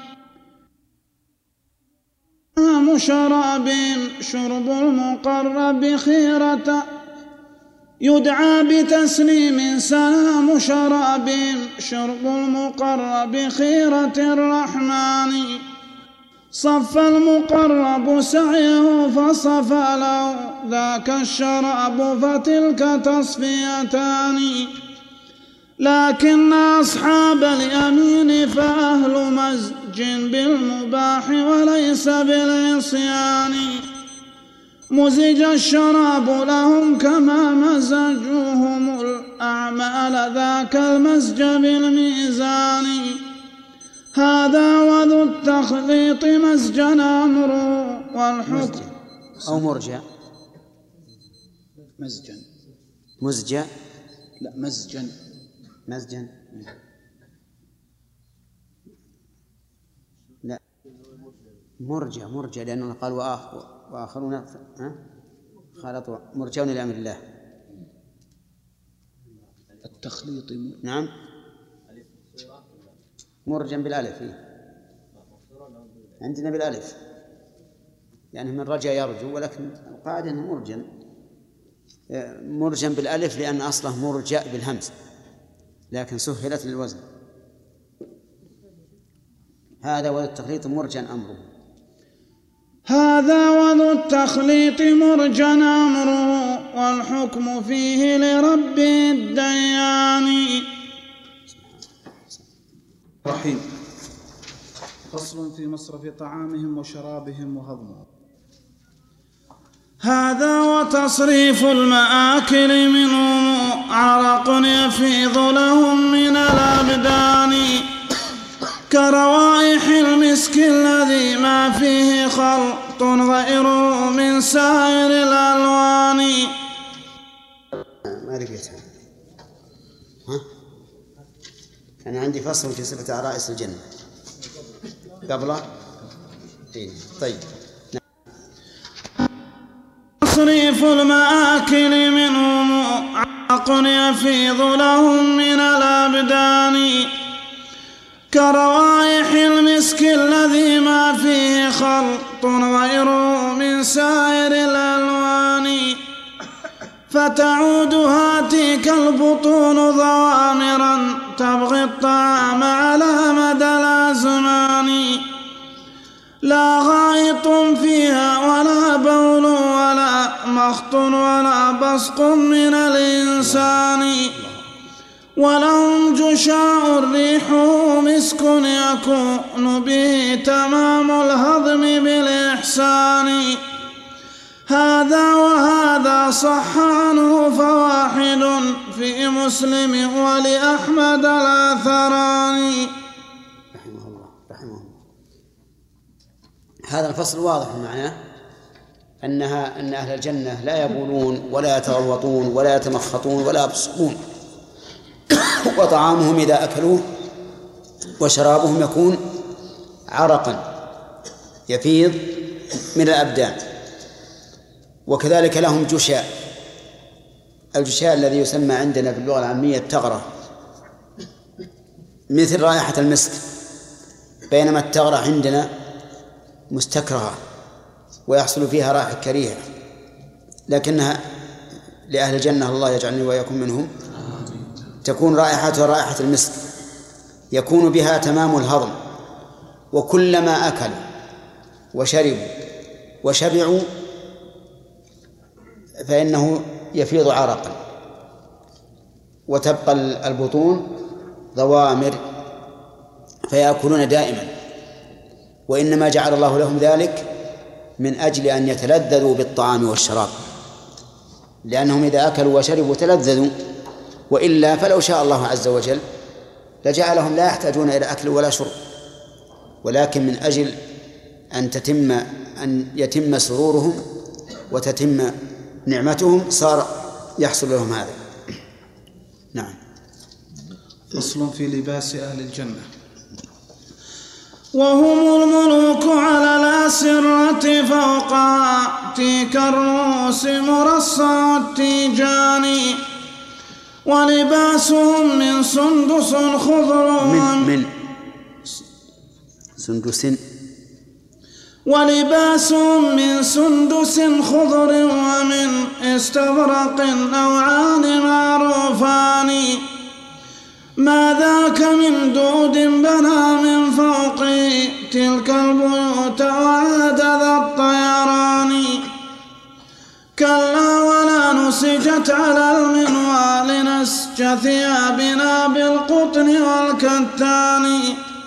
S5: شراب شرب المقرب خيرة يدعى بتسليم سلام شراب شرب المقرب خيرة الرحمن. صف المقرب سعيه فصفى له ذاك الشراب فتلك تصفيتان. لكن أصحاب اليمين فأهل مزج بالمباح وليس بالعصيان. مزج الشراب لهم كما مزجوهم الأعمال ذاك المزج بالميزان. هذا وذو التخليط مزجا أمره والحكم
S1: أو مرجع
S8: مزجا
S1: مزجا
S8: لا مزجا
S1: مزجا لا مرجع لأنه قال وآخرون خالطوا مرجعون لأمر الله.
S8: التخليط
S1: نعم مرجا بالألف عندنا بالألف يعني من رجع يرجو، ولكن القاعدة أنه مرجا بالألف لأن أصله مرجع بالهمز لكن سهلت للوزن. هذا وذو التخليط مرجا أمره.
S5: هذا وذو التخليط مرجا أمره والحكم فيه لرب الديان.
S8: رحيم. فصل في مصرف طعامهم وشرابهم وهضمهم.
S5: هذا وتصريف المآكل منهم عرق يفيض لهم من الأبدان كروائح المسك الذي ما فيه خلط غيره من سائر الألوان.
S1: ما لقيتها. أنا عندي فصل في صفة عرائس الجنة قبله. طيب.
S5: تصريف المآكل منهم عرق يفيض لهم من الأبدان كروائح المسك الذي ما فيه خلط غيره من سائر الألوان. فتعود هاتيك البطون ضوامرا تبغي الطعام على مدى الأزمان. لا غائط فيها ولا بول ولا مخط ولا بصق من الإنسان. ولهم جشاء ريحه مسك يكون به تمام الهضم بالإحسان. هذا وهذا صح عنه فواحد في مسلم ولأحمد الآثران.
S1: رحمه الله. هذا الفصل واضح معناه أن أهل الجنة لا يبولون ولا يتغوطون ولا يتمخطون ولا يبصقون وطعامهم إذا أكلوه وشرابهم يكون عرقا يفيض من الأبدان. وكذلك لهم جشاء. الجشاء الذي يسمى عندنا في اللغة العامية التغرة مثل رائحة المسك، بينما التغرة عندنا مستكرهة ويحصل فيها رائحة كريهة، لكنها لأهل الجنة الله يجعلني وإياكم منهم تكون رائحتها رائحة المسك يكون بها تمام الهضم. وكلما أكلوا وشربوا وشبعوا فإنه يفيض عرقا وتبقى البطون ضوامر فيأكلون دائما. وإنما جعل الله لهم ذلك من أجل أن يتلذذوا بالطعام والشراب، لأنهم إذا أكلوا وشربوا تلذذوا، وإلا فلو شاء الله عز وجل لجعلهم لا يحتاجون إلى أكل ولا شرب، ولكن من أجل أن يتم سرورهم وتتم نعمتهم صار يحصل لهم هذا. نعم.
S8: فصل في لباس أهل الجنة.
S5: وهم الملوك على الأسرة فوقها تيك الرؤوس مرصع التيجان. ولباسهم من سندس خضر
S1: من سندس
S5: ولباسهم من سندس خضر ومن استبرق نوعان معروفان ما ذاك من دود بنى من فوق تلك البيوت وعاد ذا الطيران كلا ولا نسجت على المنوال نسج ثيابنا بالقطن والكتان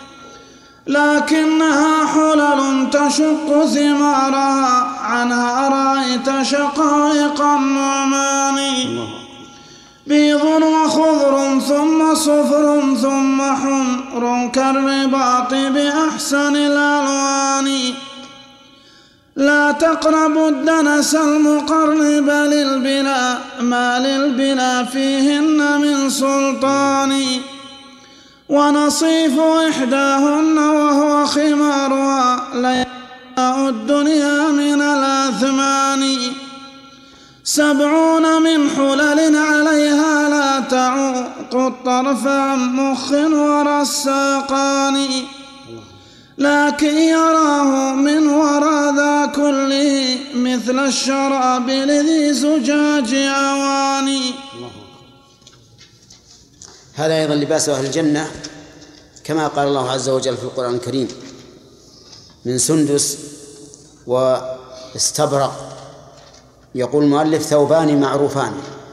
S5: لكنها حلل تشق ثمارها عنها رأيت شقائق النعمان بيض وخضر ثم صفر ثم حمر كالرباط بأحسن الألوان لا تقربوا الدنس المقرب للبلا ما للبلا فيهن من سلطان ونصيف إحداهن وهو خمارها لياء الدنيا من الأثمان 70 من حلل عليها لا تعوق الطرف عن مخ ورساقان لكن يراه من وراء ذا كله مثل الشراب لذي زجاج أواني.
S1: هذا أيضا لباس أهل الجنة كما قال الله عز وجل في القرآن الكريم من سندس واستبرق. يقول المؤلف ثوبان معروفان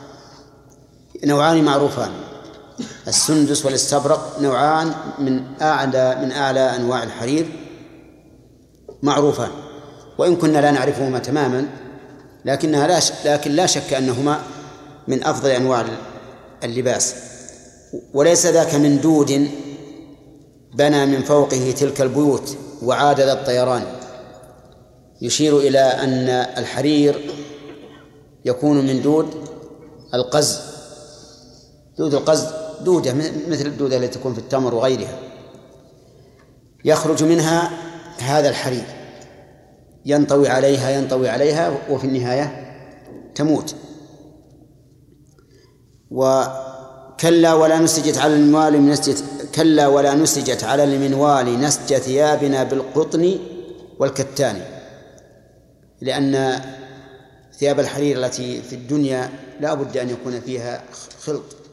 S1: نوعان معروفان. السندس والاستبرق نوعان من أعلى أنواع الحرير معروفان، وإن كنا لا نعرفهما تماما لكن لا شك أنهما من أفضل أنواع اللباس. وليس ذاك من دود بنى من فوقه تلك البيوت وعاد ذا الطيران، يشير إلى أن الحرير يكون من دود القز. دود القز دودة مثل الدودة التي تكون في التمر وغيرها، يخرج منها هذا الحرير ينطوي عليها وفي النهاية تموت. وكلا ولا نسجت على المنوال نسج ثيابنا بالقطن والكتان، لأن ثياب الحرير التي في الدنيا لا بد أن يكون فيها خلط